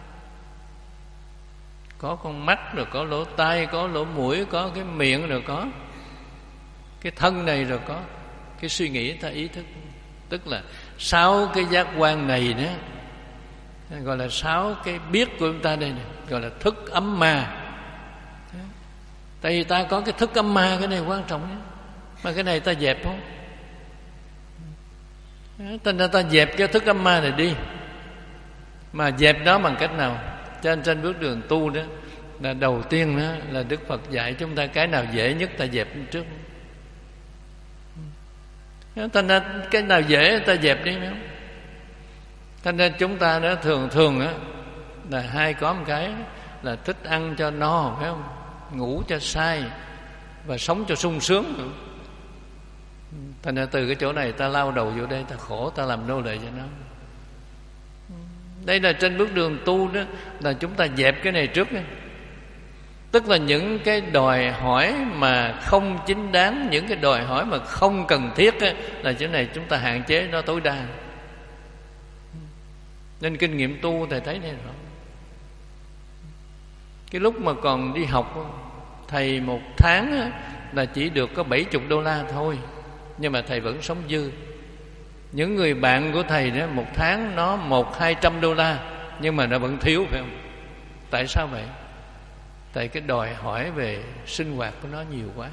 Có con mắt, rồi có lỗ tai, có lỗ mũi, có cái miệng, rồi có cái thân này, rồi có cái suy nghĩ ta ý thức. Tức là sáu cái giác quan này đó gọi là sáu cái biết của chúng ta đây này, gọi là thức ấm ma. Tại vì ta có cái thức ấm ma, cái này quan trọng đó. Mà cái này ta dẹp không? Thành ra ta dẹp cái thức âm ma này đi. Mà dẹp nó bằng cách nào? Trên trên bước đường tu đó, là đầu tiên đó là Đức Phật dạy chúng ta cái nào dễ nhất ta dẹp trước. Thành ra cái nào dễ ta dẹp đi. Thành ra chúng ta đó thường thường đó, là hay có một cái là thích ăn cho no, phải không? Ngủ cho say và sống cho sung sướng. Thành ra từ cái chỗ này ta lao đầu vô đây, ta khổ, ta làm nô lệ cho nó. Đây là trên bước đường tu đó, là chúng ta dẹp cái này trước đó. Tức là những cái đòi hỏi mà không chính đáng, những cái đòi hỏi mà không cần thiết đó, là chỗ này chúng ta hạn chế nó tối đa. Nên kinh nghiệm tu thầy thấy đây rõ. Cái lúc mà còn đi học, thầy một tháng là chỉ được có bảy mươi đô la thôi, nhưng mà thầy vẫn sống dư. Những người bạn của thầy đó một tháng nó một hai trăm đô la, nhưng mà nó vẫn thiếu, phải không? Tại sao vậy? Tại cái đòi hỏi về sinh hoạt của nó nhiều quá.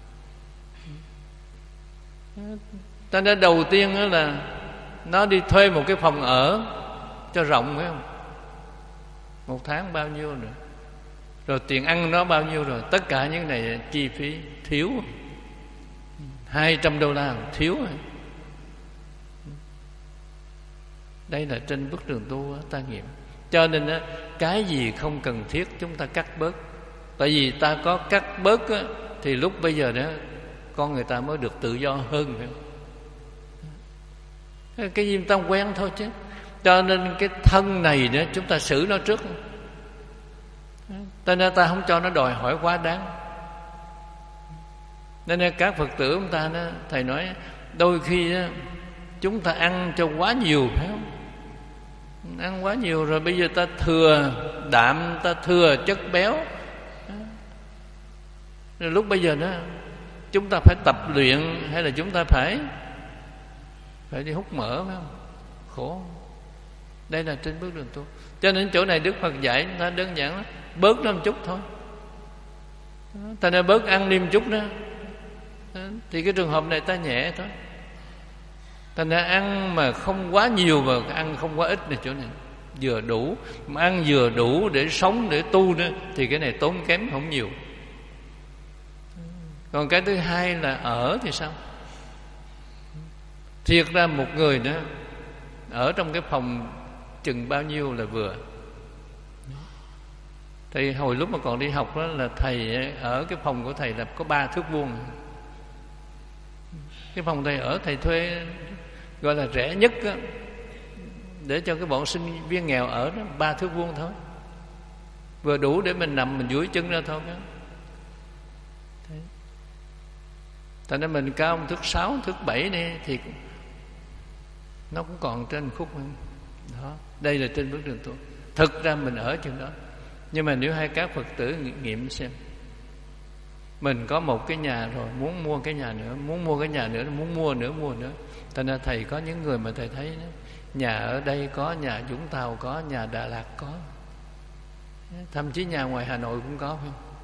Ta nói đầu tiên đó là nó đi thuê một cái phòng ở cho rộng, phải không? Một tháng bao nhiêu nữa? Rồi tiền ăn nó bao nhiêu rồi? Tất cả những này chi phí thiếu. Hai trăm đô la thiếu rồi. Đây là trên bước đường tu ta nghiệm. Cho nên á, cái gì không cần thiết chúng ta cắt bớt. Tại vì ta có cắt bớt á, thì lúc bây giờ đó con người ta mới được tự do hơn, phải không? Cái gì ta quen thôi chứ. Cho nên cái thân này đó chúng ta xử nó trước. Cho nên ta không cho nó đòi hỏi quá đáng. Nên các Phật tử chúng ta đó, thầy nói đôi khi đó, chúng ta ăn cho quá nhiều, phải không? Ăn quá nhiều rồi bây giờ ta thừa đạm, ta thừa chất béo. Rồi lúc bây giờ đó chúng ta phải tập luyện, hay là chúng ta phải phải đi hút mỡ, phải không? Khổ. Đây là trên bước đường tu. Cho nên chỗ này Đức Phật dạy chúng ta đơn giản đó, bớt nó một chút thôi. Ta nên bớt ăn đi một chút đó, thì cái trường hợp này ta nhẹ thôi. Ta nên ăn mà không quá nhiều và ăn không quá ít này, chỗ này vừa đủ. Mà ăn vừa đủ để sống, để tu đó, thì cái này tốn kém không nhiều. Còn cái thứ hai là ở thì sao? Thiệt ra một người đó ở trong cái phòng chừng bao nhiêu là vừa. Thì hồi lúc mà còn đi học đó, là thầy ở cái phòng của thầy là có ba thước vuông. Cái phòng thầy ở, thầy thuê gọi là rẻ nhất đó, để cho cái bọn sinh viên nghèo ở đó, ba thước vuông thôi, vừa đủ để mình nằm, mình duỗi chân ra thôi. Tại nên mình cao một thước sáu, thước bảy này thì nó cũng còn trên khúc đó. Đây là trên bước đường tu. Thực ra mình ở chừng đó. Nhưng mà nếu hai các Phật tử nghiệm xem, mình có một cái nhà rồi, muốn mua cái nhà nữa, muốn mua cái nhà nữa, muốn mua nữa, mua nữa. Thành ra thầy có những người mà thầy thấy đó, nhà ở đây có, nhà Vũng Tàu có, nhà Đà Lạt có, thậm chí nhà ngoài Hà Nội cũng có, phải không?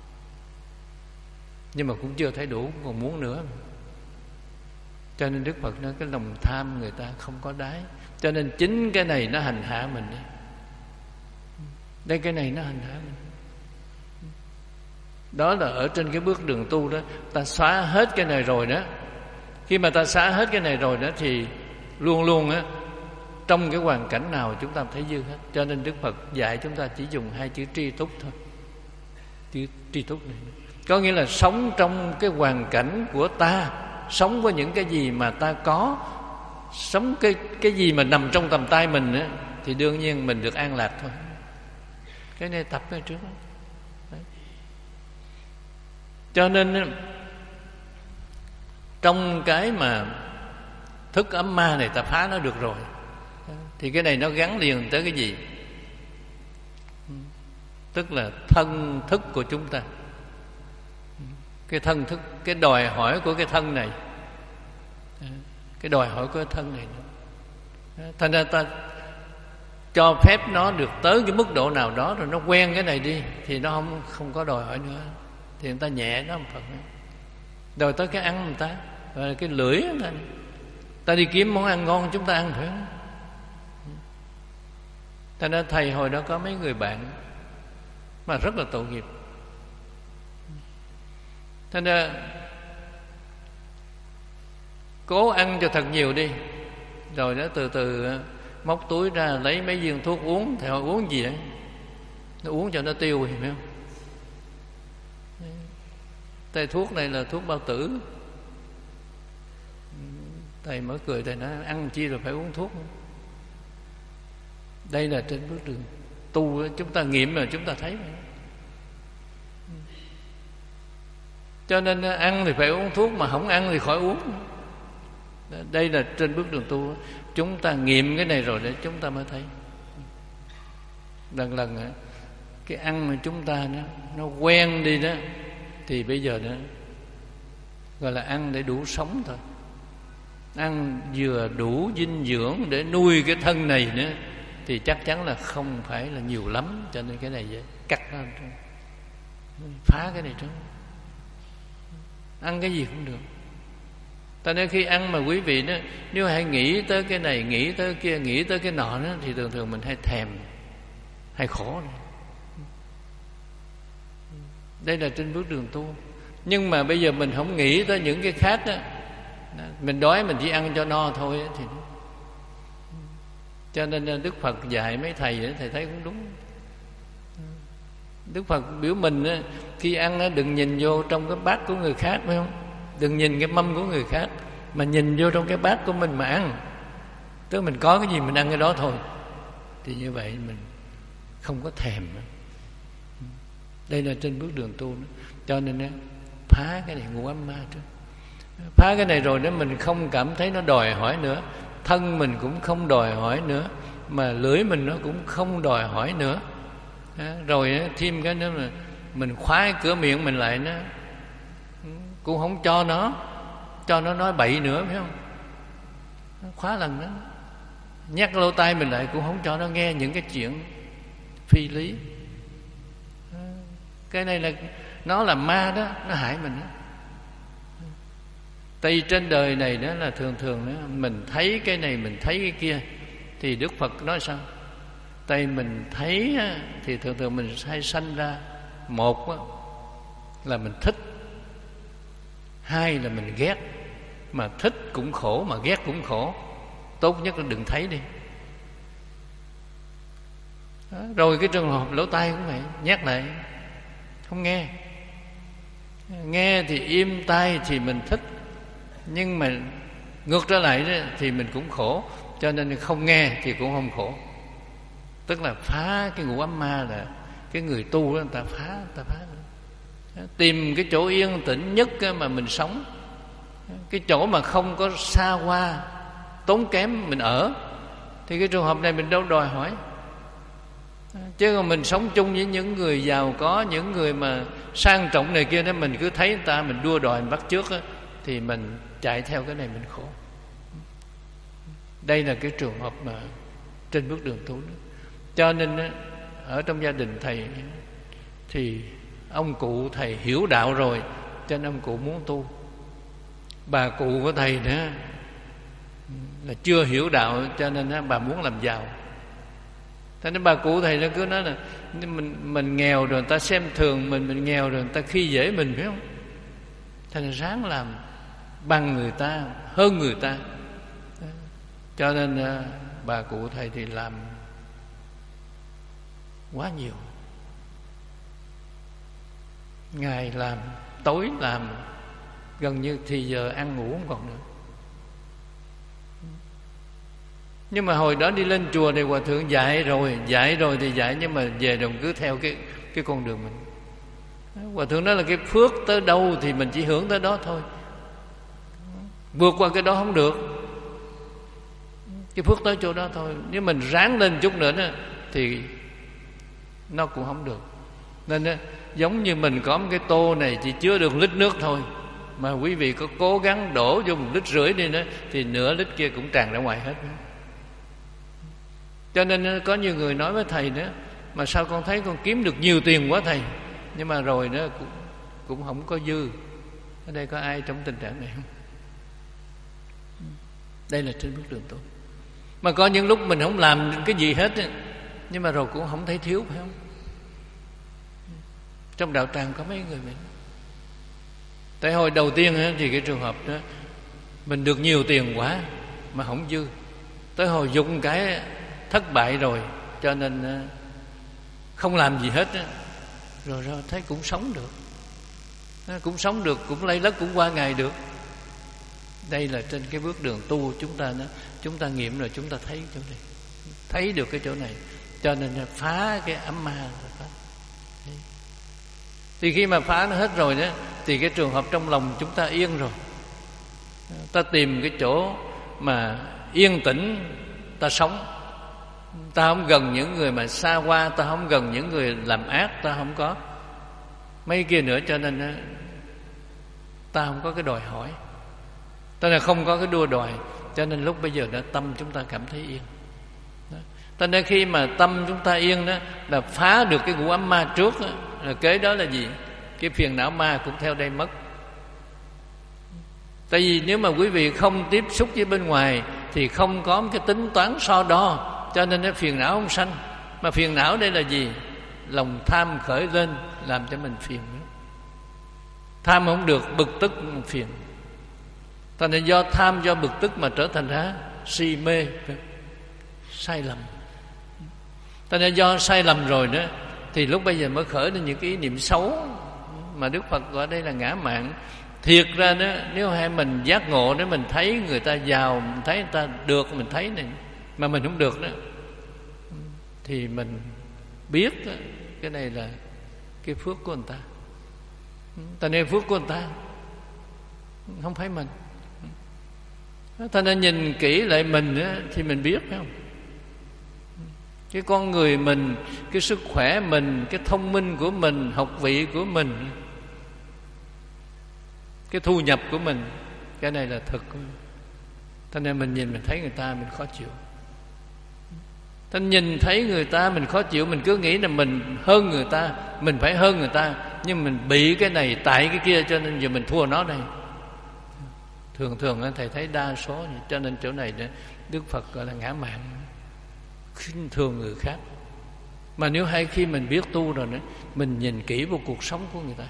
Nhưng mà cũng chưa thấy đủ, còn muốn nữa. Cho nên Đức Phật nói cái lòng tham người ta không có đáy. Cho nên chính cái này nó hành hạ mình đi. Đây, cái này nó hành hạ mình. Đó là ở trên cái bước đường tu đó, ta xóa hết cái này rồi đó. Khi mà ta xóa hết cái này rồi đó, thì luôn luôn á, trong cái hoàn cảnh nào chúng ta thấy dư hết. Cho nên Đức Phật dạy chúng ta chỉ dùng hai chữ tri túc thôi. Chữ tri túc này có nghĩa là sống trong cái hoàn cảnh của ta, sống với những cái gì mà ta có, sống cái cái gì mà nằm trong tầm tay mình á, thì đương nhiên mình được an lạc thôi. Cái này tập cái trước đó. Đấy. Cho nên trong cái mà thức ấm ma này ta phá nó được rồi, thì cái này nó gắn liền tới cái gì? Tức là thân thức của chúng ta. Cái thân thức, cái đòi hỏi của cái thân này, cái đòi hỏi của cái thân này. Thành ra ta cho phép nó được tới cái mức độ nào đó, rồi nó quen cái này đi, thì nó không không có đòi hỏi nữa, thì người ta nhẹ nó một phần nữa. Rồi tới cái ăn người ta, rồi cái lưỡi người ta, Ta đi kiếm món ăn ngon chúng ta ăn phải không? Ta nói thầy hồi đó có mấy người bạn mà rất là tội nghiệp. Thế nên cố ăn cho thật nhiều đi, rồi nó từ từ móc túi ra lấy mấy viên thuốc uống. Thầy hỏi uống gì đấy? Nó uống cho nó tiêu, hiểu không? Tay thuốc này là thuốc bao tử. Thầy mới cười, thầy nói ăn chi rồi phải uống thuốc. Đây là trên bước đường tu, chúng ta nghiệm rồi chúng ta thấy. Cho nên ăn thì phải uống thuốc, mà không ăn thì khỏi uống. Đây là trên bước đường tu. Chúng ta nghiệm cái này rồi để chúng ta mới thấy. Lần lần cái ăn mà chúng ta nó, nó quen đi đó, thì bây giờ nó gọi là ăn để đủ sống thôi. Ăn vừa đủ dinh dưỡng để nuôi cái thân này nữa, thì chắc chắn là không phải là nhiều lắm. Cho nên cái này vậy, cắt nó, phá cái này trước. Ăn cái gì cũng được. Ta nói khi ăn mà quý vị đó, nếu hay nghĩ tới cái này, nghĩ tới kia, nghĩ tới cái nọ đó, thì thường thường mình hay thèm, hay khổ này. Đây là trên bước đường tu. Nhưng mà bây giờ mình không nghĩ tới những cái khác đó, mình đói mình chỉ ăn cho no thôi thì cho nên Đức Phật dạy mấy thầy đó, thầy thấy cũng đúng. Đức Phật biểu mình đó, khi ăn đó, đừng nhìn vô trong cái bát của người khác, phải không? Đừng nhìn cái mâm của người khác, mà nhìn vô trong cái bát của mình mà ăn. Tức mình có cái gì mình ăn cái đó thôi. Thì như vậy mình không có thèm. Đây là trên bước đường tu đó. Cho nên đó, phá cái này ngũ ấm ma trước. Phá cái này rồi đó, mình không cảm thấy nó đòi hỏi nữa. Thân mình cũng không đòi hỏi nữa, mà lưỡi mình nó cũng không đòi hỏi nữa. Đó, rồi đó, thêm cái nữa mà mình khóa cái cửa miệng mình lại, nó cũng không cho nó cho nó nói bậy nữa, phải không? Khóa lần đó, nhắc lỗ tai mình lại, cũng không cho nó nghe những cái chuyện phi lý. Cái này là nó là ma đó, nó hại mình đó. Tại vì trên đời này đó là thường thường đó, mình thấy cái này, mình thấy cái kia, thì Đức Phật nói sao? Tại vì mình thấy thì thường thường mình hay sanh ra, một là mình thích, hai là mình ghét. Mà thích cũng khổ, mà ghét cũng khổ. Tốt nhất là đừng thấy đi. Đó, rồi cái trường hợp lỗ tai cũng vậy, nhắc lại không nghe. Nghe thì im tai thì mình thích, nhưng mà ngược trở lại đó, thì mình cũng khổ. Cho nên không nghe thì cũng không khổ. Tức là phá cái ngũ ấm ma, là cái người tu đó, người ta phá, người ta phá. Tìm cái chỗ yên tĩnh nhất mà mình sống, cái chỗ mà không có xa hoa tốn kém mình ở, thì cái trường hợp này mình đâu đòi hỏi. Chứ còn mình sống chung với những người giàu có, những người mà sang trọng này kia đó, mình cứ thấy người ta mình đua đòi, mình bắt chước đó, thì mình chạy theo cái này mình khổ. Đây là cái trường hợp mà trên bước đường tu đó. Cho nên ở trong gia đình thầy thì ông cụ thầy hiểu đạo rồi, cho nên ông cụ muốn tu. Bà cụ của thầy nữa là chưa hiểu đạo, cho nên bà muốn làm giàu. Thế nên bà cụ thầy nó cứ nói là mình mình nghèo rồi người ta xem thường mình, mình nghèo rồi người ta khi dễ mình, phải không? Thế nên ráng làm bằng người ta, hơn người ta. Cho nên bà cụ thầy thì làm quá nhiều. Ngày làm, tối làm, gần như thì giờ ăn ngủ không còn nữa. Nhưng mà hồi đó đi lên chùa thì hòa thượng dạy rồi, dạy rồi thì dạy, nhưng mà về đồng cứ theo cái cái con đường mình. Hòa thượng nói là cái phước tới đâu thì mình chỉ hưởng tới đó thôi, vượt qua cái đó không được. Cái phước tới chỗ đó thôi. Nếu mình ráng lên chút nữa đó, thì nó cũng không được. Nên đó, giống như mình có một cái tô này chỉ chứa được lít nước thôi, mà quý vị có cố gắng đổ vô một lít rưỡi đi nữa, thì nửa lít kia cũng tràn ra ngoài hết. Cho nên có nhiều người nói với thầy nữa, mà sao con thấy con kiếm được nhiều tiền quá thầy, nhưng mà rồi nó cũng, cũng không có dư. Ở đây có ai trong tình trạng này không? Đây là trên bước đường tu. Mà có những lúc mình không làm cái gì hết ấy, nhưng mà rồi cũng không thấy thiếu, phải không? Trong đạo tràng có mấy người mình. Tại hồi đầu tiên ấy, thì cái trường hợp đó mình được nhiều tiền quá mà không dư. Tới hồi dùng cái thất bại rồi, cho nên không làm gì hết ấy. Rồi, rồi thấy cũng sống được, cũng sống được, cũng lay lất, cũng qua ngày được. Đây là trên cái bước đường tu chúng ta đó, chúng ta nghiệm rồi chúng ta thấy chỗ này, thấy được cái chỗ này, cho nên phá cái ấm ma. Thì khi mà phá nó hết rồi đó, thì cái trường hợp trong lòng chúng ta yên rồi. Ta tìm cái chỗ mà yên tĩnh, ta sống. Ta không gần những người mà xa qua, ta không gần những người làm ác, ta không có mấy kia nữa. Cho nên ta không có cái đòi hỏi, ta là không có cái đua đòi. Cho nên lúc bây giờ đã tâm chúng ta cảm thấy yên đó. Cho nên khi mà tâm chúng ta yên đó, là phá được cái ngũ ấm ma trước đó, là kế đó là gì? Cái phiền não ma cũng theo đây mất. Tại vì nếu mà quý vị không tiếp xúc với bên ngoài thì không có cái tính toán so đo, cho nên cái phiền não không sanh. Mà phiền não đây là gì? Lòng tham khởi lên làm cho mình phiền nữa. Tham không được, bực tức phiền. Thành nên do tham, do bực tức mà trở thành ra si mê, sai lầm. Thành nên do sai lầm rồi đó, thì lúc bây giờ mới khởi lên những cái ý niệm xấu mà Đức Phật gọi đây là ngã mạn. Thiệt ra đó, nếu hai mình giác ngộ, nếu mình thấy người ta giàu, mình thấy người ta được, mình thấy này mà mình không được đó, thì mình biết đó, cái này là cái phước của người ta. Ta nên phước của người ta, không phải mình. Ta nên nhìn kỹ lại mình đó, thì mình biết, phải không? Cái con người mình, cái sức khỏe mình, cái thông minh của mình, học vị của mình, cái thu nhập của mình, cái này là thực. Cho nên mình nhìn mình thấy người ta mình khó chịu. Cho nên nhìn thấy người ta mình khó chịu, mình cứ nghĩ là mình hơn người ta, mình phải hơn người ta, nhưng mình bị cái này tại cái kia, cho nên giờ mình thua nó đây. Thường thường thầy thấy đa số, cho nên chỗ này Đức Phật gọi là ngã mạn, khinh thường người khác. Mà nếu hay khi mình biết tu rồi nữa, mình nhìn kỹ vào cuộc sống của người ta.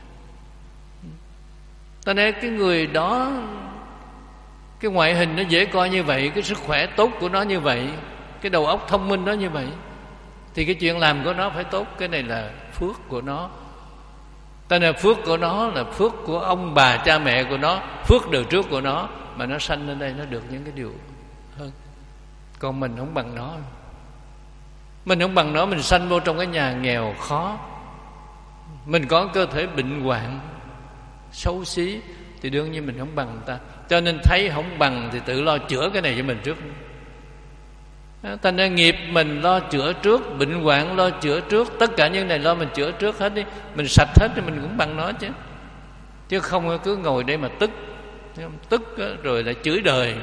Ta nói cái người đó, cái ngoại hình nó dễ coi như vậy, cái sức khỏe tốt của nó như vậy, cái đầu óc thông minh đó như vậy, thì cái chuyện làm của nó phải tốt. Cái này là phước của nó. Ta nói phước của nó là phước của ông bà cha mẹ của nó, phước đời trước của nó, mà nó sanh lên đây nó được những cái điều hơn. Còn mình không bằng nó. Mình không bằng nó, mình sanh vô trong cái nhà nghèo khó, mình có cơ thể bệnh hoạn xấu xí, thì đương nhiên mình không bằng người ta. Cho nên thấy không bằng thì tự lo chữa cái này cho mình trước. Thành ra nghiệp mình lo chữa trước, bệnh hoạn lo chữa trước, tất cả những này lo mình chữa trước hết đi. Mình sạch hết thì mình cũng bằng nó chứ. Chứ không cứ ngồi đây mà tức, tức rồi lại chửi đời.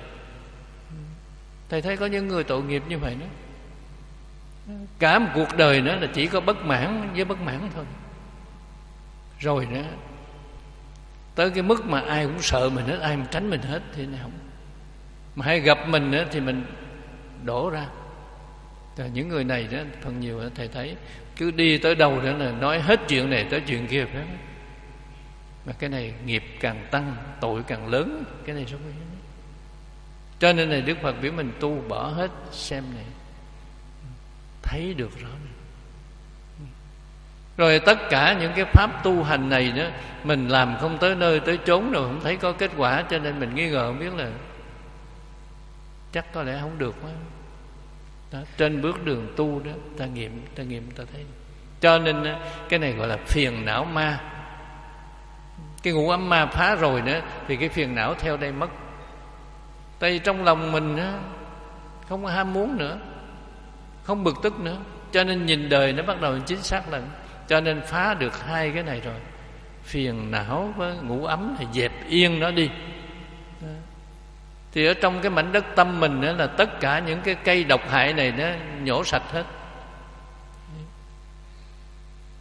Thầy thấy có những người tội nghiệp như vậy đó. Cả một cuộc đời nữa là chỉ có bất mãn với bất mãn thôi. Rồi đó, tới cái mức mà ai cũng sợ mình hết, ai cũng tránh mình hết thì này không. Mà hay gặp mình nữa thì mình đổ ra. Rồi những người này đó, phần nhiều đó, thầy thấy cứ đi tới đâu đó là nói hết chuyện này tới chuyện kia phải không? Mà cái này nghiệp càng tăng, tội càng lớn. Cái này rất nguy hiểm. Cho nên này Đức Phật biểu mình tu bỏ hết xem này, thấy được rõ này. Rồi tất cả những cái pháp tu hành này đó, mình làm không tới nơi tới chốn rồi không thấy có kết quả, cho nên mình nghi ngờ không biết là chắc có lẽ không được quá. Đó, trên bước đường tu đó, ta nghiệm, ta nghiệm ta thấy. Cho nên cái này gọi là phiền não ma. Cái ngũ ấm ma phá rồi nữa thì cái phiền não theo đây mất. Tại vì trong lòng mình đó, không có ham muốn nữa, không bực tức nữa, cho nên nhìn đời nó bắt đầu chính xác lần. Cho nên phá được hai cái này rồi, phiền não với ngũ ấm thì dẹp yên nó đi. Đó. Thì ở trong cái mảnh đất tâm mình đó là tất cả những cái cây độc hại này nó nhổ sạch hết.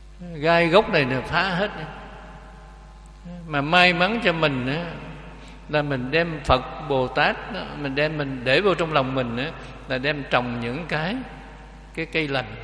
Gai gốc này là phá hết. Mà may mắn cho mình đó, là mình đem Phật Bồ Tát đó, mình đem mình để vô trong lòng mình đó, là đem trồng những cái cái cây lành,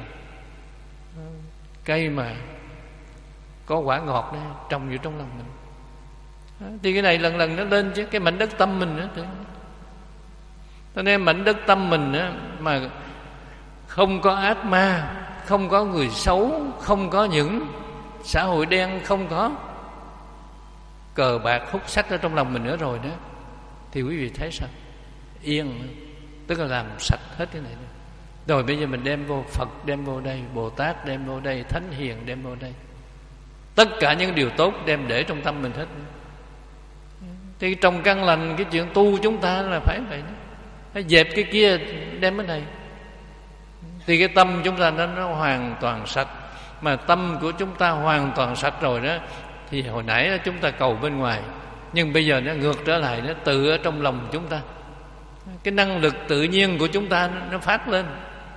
cây mà có quả ngọt đó, trồng vô trong lòng mình đó. Thì cái này lần lần nó lên chứ, cái mảnh đất tâm mình đó. Cho nên mảnh đất tâm mình đó, mà không có ác ma, không có người xấu, không có những xã hội đen, không có cờ bạc hút sách ở trong lòng mình nữa rồi đó, thì quý vị thấy sao? Yên, tức là làm sạch hết cái này nữa. Rồi bây giờ mình đem vô Phật, đem vô đây, Bồ Tát đem vô đây, Thánh Hiền đem vô đây, tất cả những điều tốt đem để trong tâm mình hết. Thì trong căn lành, cái chuyện tu chúng ta là phải vậy đó. Phải dẹp cái kia đem cái này, thì cái tâm chúng ta nó, nó hoàn toàn sạch. Mà tâm của chúng ta hoàn toàn sạch rồi đó, thì hồi nãy đó chúng ta cầu bên ngoài, nhưng bây giờ nó ngược trở lại, nó tự ở trong lòng chúng ta. Cái năng lực tự nhiên của chúng ta nó, nó phát lên.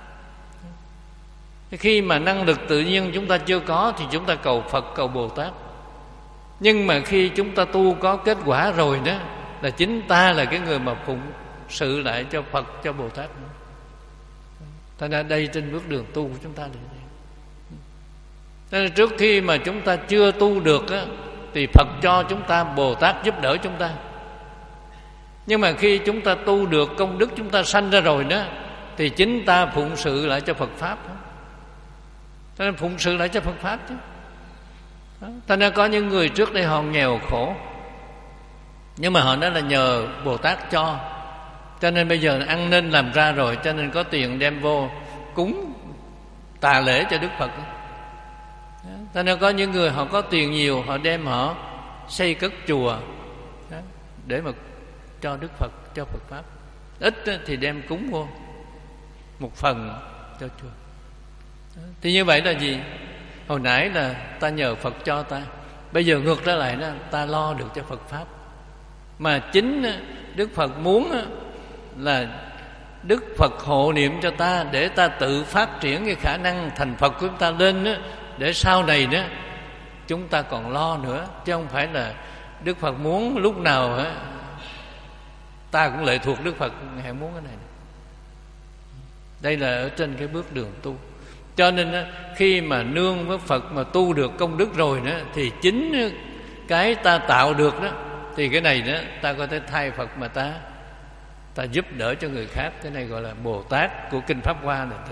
Khi mà năng lực tự nhiên chúng ta chưa có thì chúng ta cầu Phật, cầu Bồ Tát. Nhưng mà khi chúng ta tu có kết quả rồi đó, là chính ta là cái người mà phụng sự lại cho Phật, cho Bồ Tát. Thành ra đây trên bước đường tu của chúng ta. Nên trước khi mà chúng ta chưa tu được á, thì Phật cho chúng ta, Bồ Tát giúp đỡ chúng ta. Nhưng mà khi chúng ta tu được, công đức chúng ta sanh ra rồi đó, thì chính ta phụng sự lại cho Phật Pháp. Cho nên phụng sự lại cho Phật Pháp chứ. Thành ra có những người trước đây họ nghèo khổ, nhưng mà họ nói là nhờ Bồ Tát cho, cho nên bây giờ ăn nên làm ra rồi, cho nên có tiền đem vô cúng tà lễ cho Đức Phật. Cho nên có những người họ có tiền nhiều, họ đem họ xây cất chùa để mà cho Đức Phật, cho Phật Pháp. Ít thì đem cúng vô một phần cho chùa. Thì như vậy là gì? Hồi nãy là ta nhờ Phật cho ta, bây giờ ngược trở lại đó, ta lo được cho Phật Pháp. Mà chính Đức Phật muốn là Đức Phật hộ niệm cho ta, để ta tự phát triển cái khả năng thành Phật của chúng ta lên đó, để sau này đó chúng ta còn lo nữa. Chứ không phải là Đức Phật muốn lúc nào á, ta cũng lệ thuộc Đức Phật, Ngài muốn cái này. Đây là ở trên cái bước đường tu. Cho nên á, khi mà nương với Phật mà tu được công đức rồi đó, thì chính cái ta tạo được đó, thì cái này đó ta có thể thay Phật mà ta ta giúp đỡ cho người khác. Cái này gọi là Bồ Tát của Kinh Pháp Hoa này.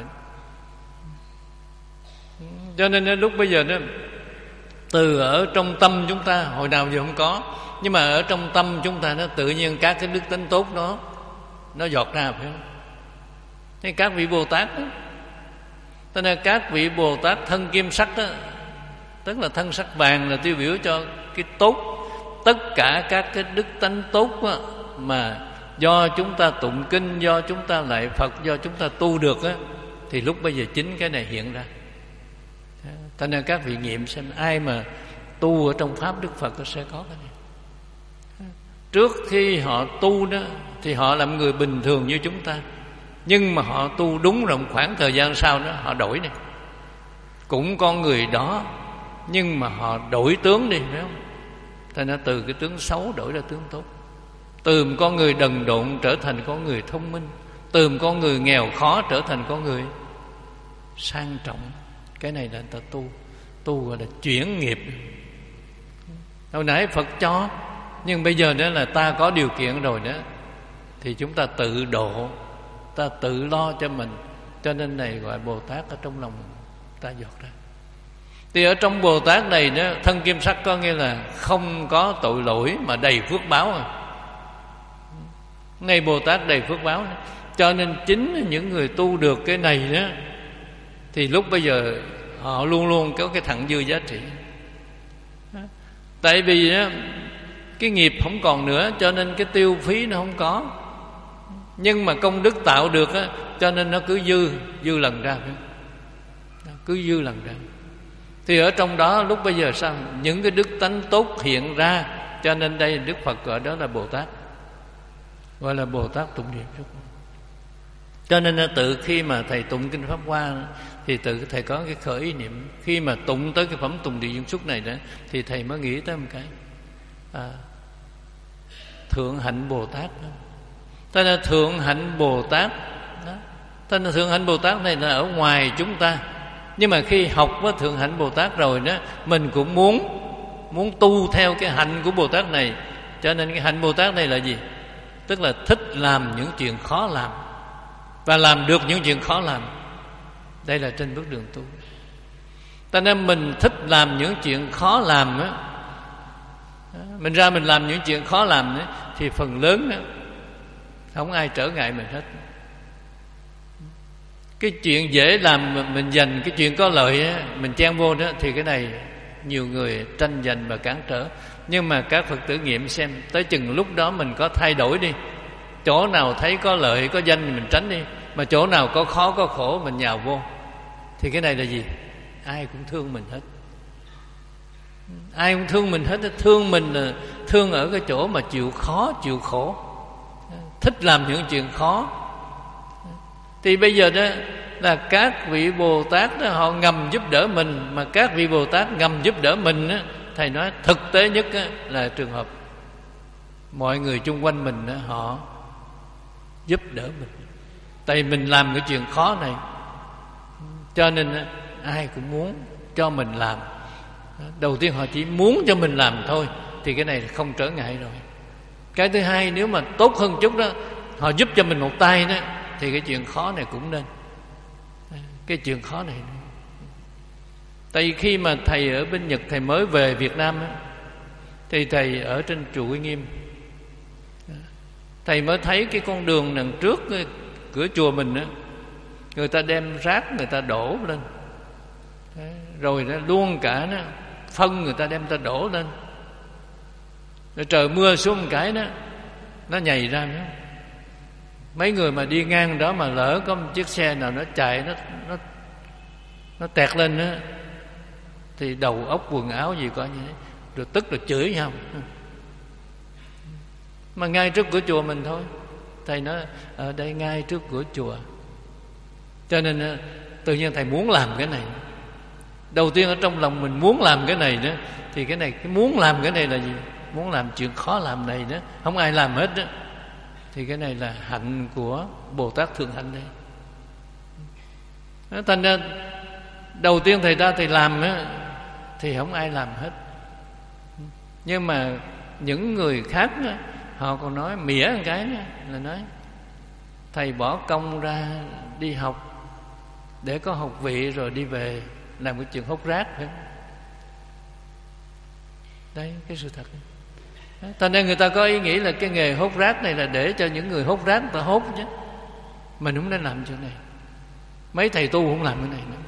Cho nên lúc bây giờ đó, từ ở trong tâm chúng ta, hồi nào giờ không có, nhưng mà ở trong tâm chúng ta nó tự nhiên các cái đức tính tốt đó nó giọt ra, phải không? Thế các vị Bồ Tát đó, cho nên các vị Bồ Tát thân kim sắc đó, tức là thân sắc vàng, là tiêu biểu cho cái tốt. Tất cả các cái đức tánh tốt đó, mà do chúng ta tụng kinh, do chúng ta lạy Phật, do chúng ta tu được đó, thì lúc bây giờ chính cái này hiện ra. Cho nên các vị nghiệm xem, ai mà tu ở trong Pháp Đức Phật sẽ có cái này. Trước khi họ tu đó, thì họ làm người bình thường như chúng ta, nhưng mà họ tu đúng rồi, khoảng thời gian sau đó họ đổi này. Cũng con người đó, nhưng mà họ đổi tướng đi, phải không? Cho nên từ cái tướng xấu đổi ra tướng tốt. Từ một con người đần độn trở thành con người thông minh, từ một con người nghèo khó trở thành con người sang trọng. Cái này là ta tu, tu gọi là chuyển nghiệp. Hồi nãy Phật cho, nhưng bây giờ đó là ta có điều kiện rồi đó, thì chúng ta tự độ, ta tự lo cho mình. Cho nên này gọi Bồ Tát ở trong lòng ta giọt ra. Thì ở trong Bồ Tát này đó, thân kim sắc có nghĩa là không có tội lỗi mà đầy phước báo. À, ngay Bồ Tát đầy phước báo. Cho nên chính những người tu được cái này đó, thì lúc bây giờ họ luôn luôn có cái thặng dư giá trị. Tại vì đó, cái nghiệp không còn nữa, cho nên cái tiêu phí nó không có. Nhưng mà công đức tạo được á, cho nên nó cứ dư, dư lần ra, cứ dư lần ra. Thì ở trong đó lúc bây giờ sao? Những cái đức tánh tốt hiện ra. Cho nên đây Đức Phật gọi đó là Bồ Tát, gọi là Bồ Tát tụng niệm. Cho nên tự khi mà thầy tụng Kinh Pháp Hoa, thì tự thầy có cái khởi ý niệm. Khi mà tụng tới cái phẩm Tùng Địa Dung Xuất này đó, thì thầy mới nghĩ tới một cái à, thượng hạnh Bồ Tát đó. Tên là thượng hạnh Bồ Tát đó. Tên là thượng hạnh Bồ Tát này là ở ngoài chúng ta, nhưng mà khi học với thượng hạnh Bồ Tát rồi đó, mình cũng muốn muốn tu theo cái hạnh của Bồ Tát này. Cho nên cái hạnh Bồ Tát này là gì? Tức là thích làm những chuyện khó làm và làm được những chuyện khó làm. Đây là trên bước đường tu. Ta nên mình thích làm những chuyện khó làm á, mình ra mình làm những chuyện khó làm đó, thì phần lớn đó, không ai trở ngại mình hết. Cái chuyện dễ làm mình dành, cái chuyện có lợi á, mình chen vô đó, thì cái này nhiều người tranh giành và cản trở. Nhưng mà các Phật tử nghiệm xem, tới chừng lúc đó mình có thay đổi đi, chỗ nào thấy có lợi có danh thì mình tránh đi, mà chỗ nào có khó có khổ mình nhào vô, thì cái này là gì? Ai cũng thương mình hết. Ai cũng thương mình hết. Thương mình là thương ở cái chỗ mà chịu khó chịu khổ, thích làm những chuyện khó. Thì bây giờ đó là các vị Bồ Tát đó, họ ngầm giúp đỡ mình. Mà các vị Bồ Tát ngầm giúp đỡ mình đó, thầy nói thực tế nhất đó, là trường hợp mọi người chung quanh mình đó, họ giúp đỡ mình. Tại mình làm cái chuyện khó này, cho nên đó, ai cũng muốn cho mình làm. Đầu tiên họ chỉ muốn cho mình làm thôi, thì cái này không trở ngại rồi. Cái thứ hai, nếu mà tốt hơn chút đó, họ giúp cho mình một tay đó, thì cái chuyện khó này cũng nên. Cái chuyện khó này, tại vì khi mà thầy ở bên Nhật, thầy mới về Việt Nam đó, thì thầy ở trên chùa Uy Nghiêm, thầy mới thấy cái con đường đằng trước cửa chùa mình đó, người ta đem rác người ta đổ lên, rồi đó luôn cả đó, phân người ta đem ta đổ lên, rồi trời mưa xuống một cái đó, nó nhầy ra nữa. Mấy người mà đi ngang đó mà lỡ có một chiếc xe nào nó chạy, nó nó nó tẹt lên đó, thì đầu óc quần áo gì có như thế, rồi tức là chửi nhau. Mà ngay trước cửa chùa mình thôi. Thầy nói ở đây ngay trước cửa chùa, cho nên tự nhiên thầy muốn làm cái này. Đầu tiên ở trong lòng mình muốn làm cái này đó, thì cái này, cái muốn làm cái này là gì? Muốn làm chuyện khó làm này đó, không ai làm hết đó, thì cái này là hạnh của Bồ Tát thượng hạnh đây. Đó, thành ra đầu tiên thầy ra thầy làm á, thì không ai làm hết. Nhưng mà những người khác á, họ còn nói mỉa một cái đó, là nói thầy bỏ công ra đi học để có học vị rồi đi về làm cái chuyện hốt rác nữa. Đấy, cái sự thật. Thành ra người ta có ý nghĩ là cái nghề hốt rác này là để cho những người hốt rác người ta hốt chứ, mình không nên làm chuyện này. Mấy thầy tu không làm cái này nữa.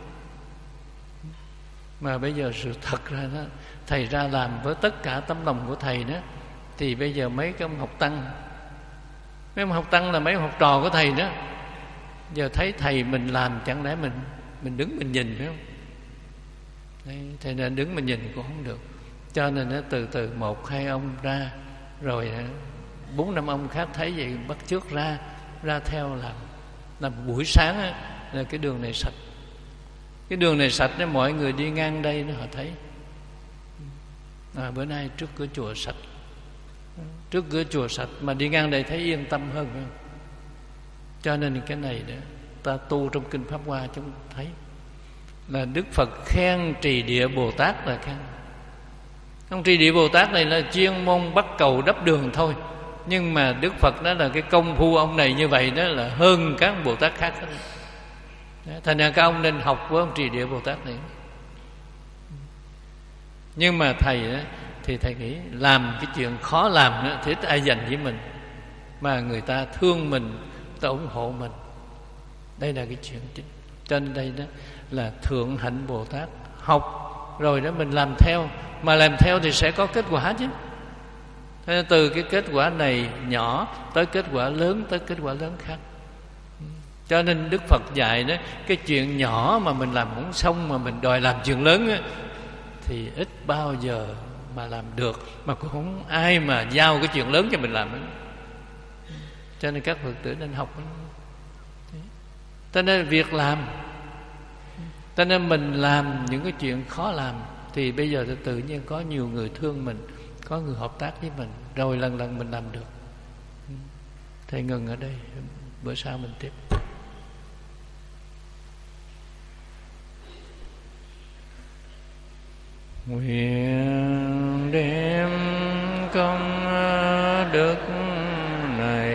Mà bây giờ sự thật ra đó, thầy ra làm với tất cả tấm lòng của thầy đó, thì bây giờ mấy cái ông học tăng, mấy ông học tăng là mấy ông học trò của thầy đó, giờ thấy thầy mình làm chẳng lẽ mình mình đứng mình nhìn, phải không? Đấy, thầy nên đứng mình nhìn cũng không được. Cho nên nó từ từ một hai ông ra, rồi bốn năm ông khác thấy vậy bắt chước ra ra theo làm. Làm buổi sáng á, là cái đường này sạch. Cái đường này sạch nên mọi người đi ngang đây nó họ thấy à, bữa nay trước cửa chùa sạch. Trước cửa chùa sạch mà đi ngang đây thấy yên tâm hơn, phải không? Cho nên cái này đó, ta tu trong kinh Pháp Hoa chúng thấy là Đức Phật khen Trì Địa Bồ Tát là khen. Ông Trì Địa Bồ Tát này là chuyên môn bắt cầu đắp đường thôi, nhưng mà Đức Phật đó là cái công phu ông này như vậy đó là hơn các Bồ Tát khác hết. Thành ra các ông nên học với ông Trì Địa Bồ Tát này. Nhưng mà thầy đó, thì thầy nghĩ làm cái chuyện khó làm đó, thì ít ai dành với mình, mà người ta thương mình, ta ủng hộ mình. Đây là cái chuyện chính. Cho nên đây đó là thượng hạnh Bồ Tát. Học rồi đó mình làm theo, mà làm theo thì sẽ có kết quả chứ. Thế nên từ cái kết quả này nhỏ tới kết quả lớn, tới kết quả lớn khác. Cho nên Đức Phật dạy đó, cái chuyện nhỏ mà mình làm không xong mà mình đòi làm chuyện lớn á, thì ít bao giờ mà làm được, mà cũng không ai mà giao cái chuyện lớn cho mình làm đó. Cho nên các Phật tử nên học. Cho nên việc làm, cho nên mình làm những cái chuyện khó làm, thì bây giờ tự nhiên có nhiều người thương mình, có người hợp tác với mình, rồi lần lần mình làm được. Thầy ngừng ở đây, bữa sau mình tiếp. Nguyện đem công đức này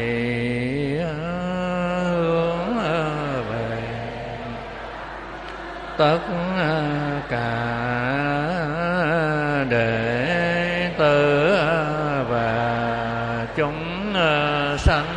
hướng về tất cả đệ tử và chúng sanh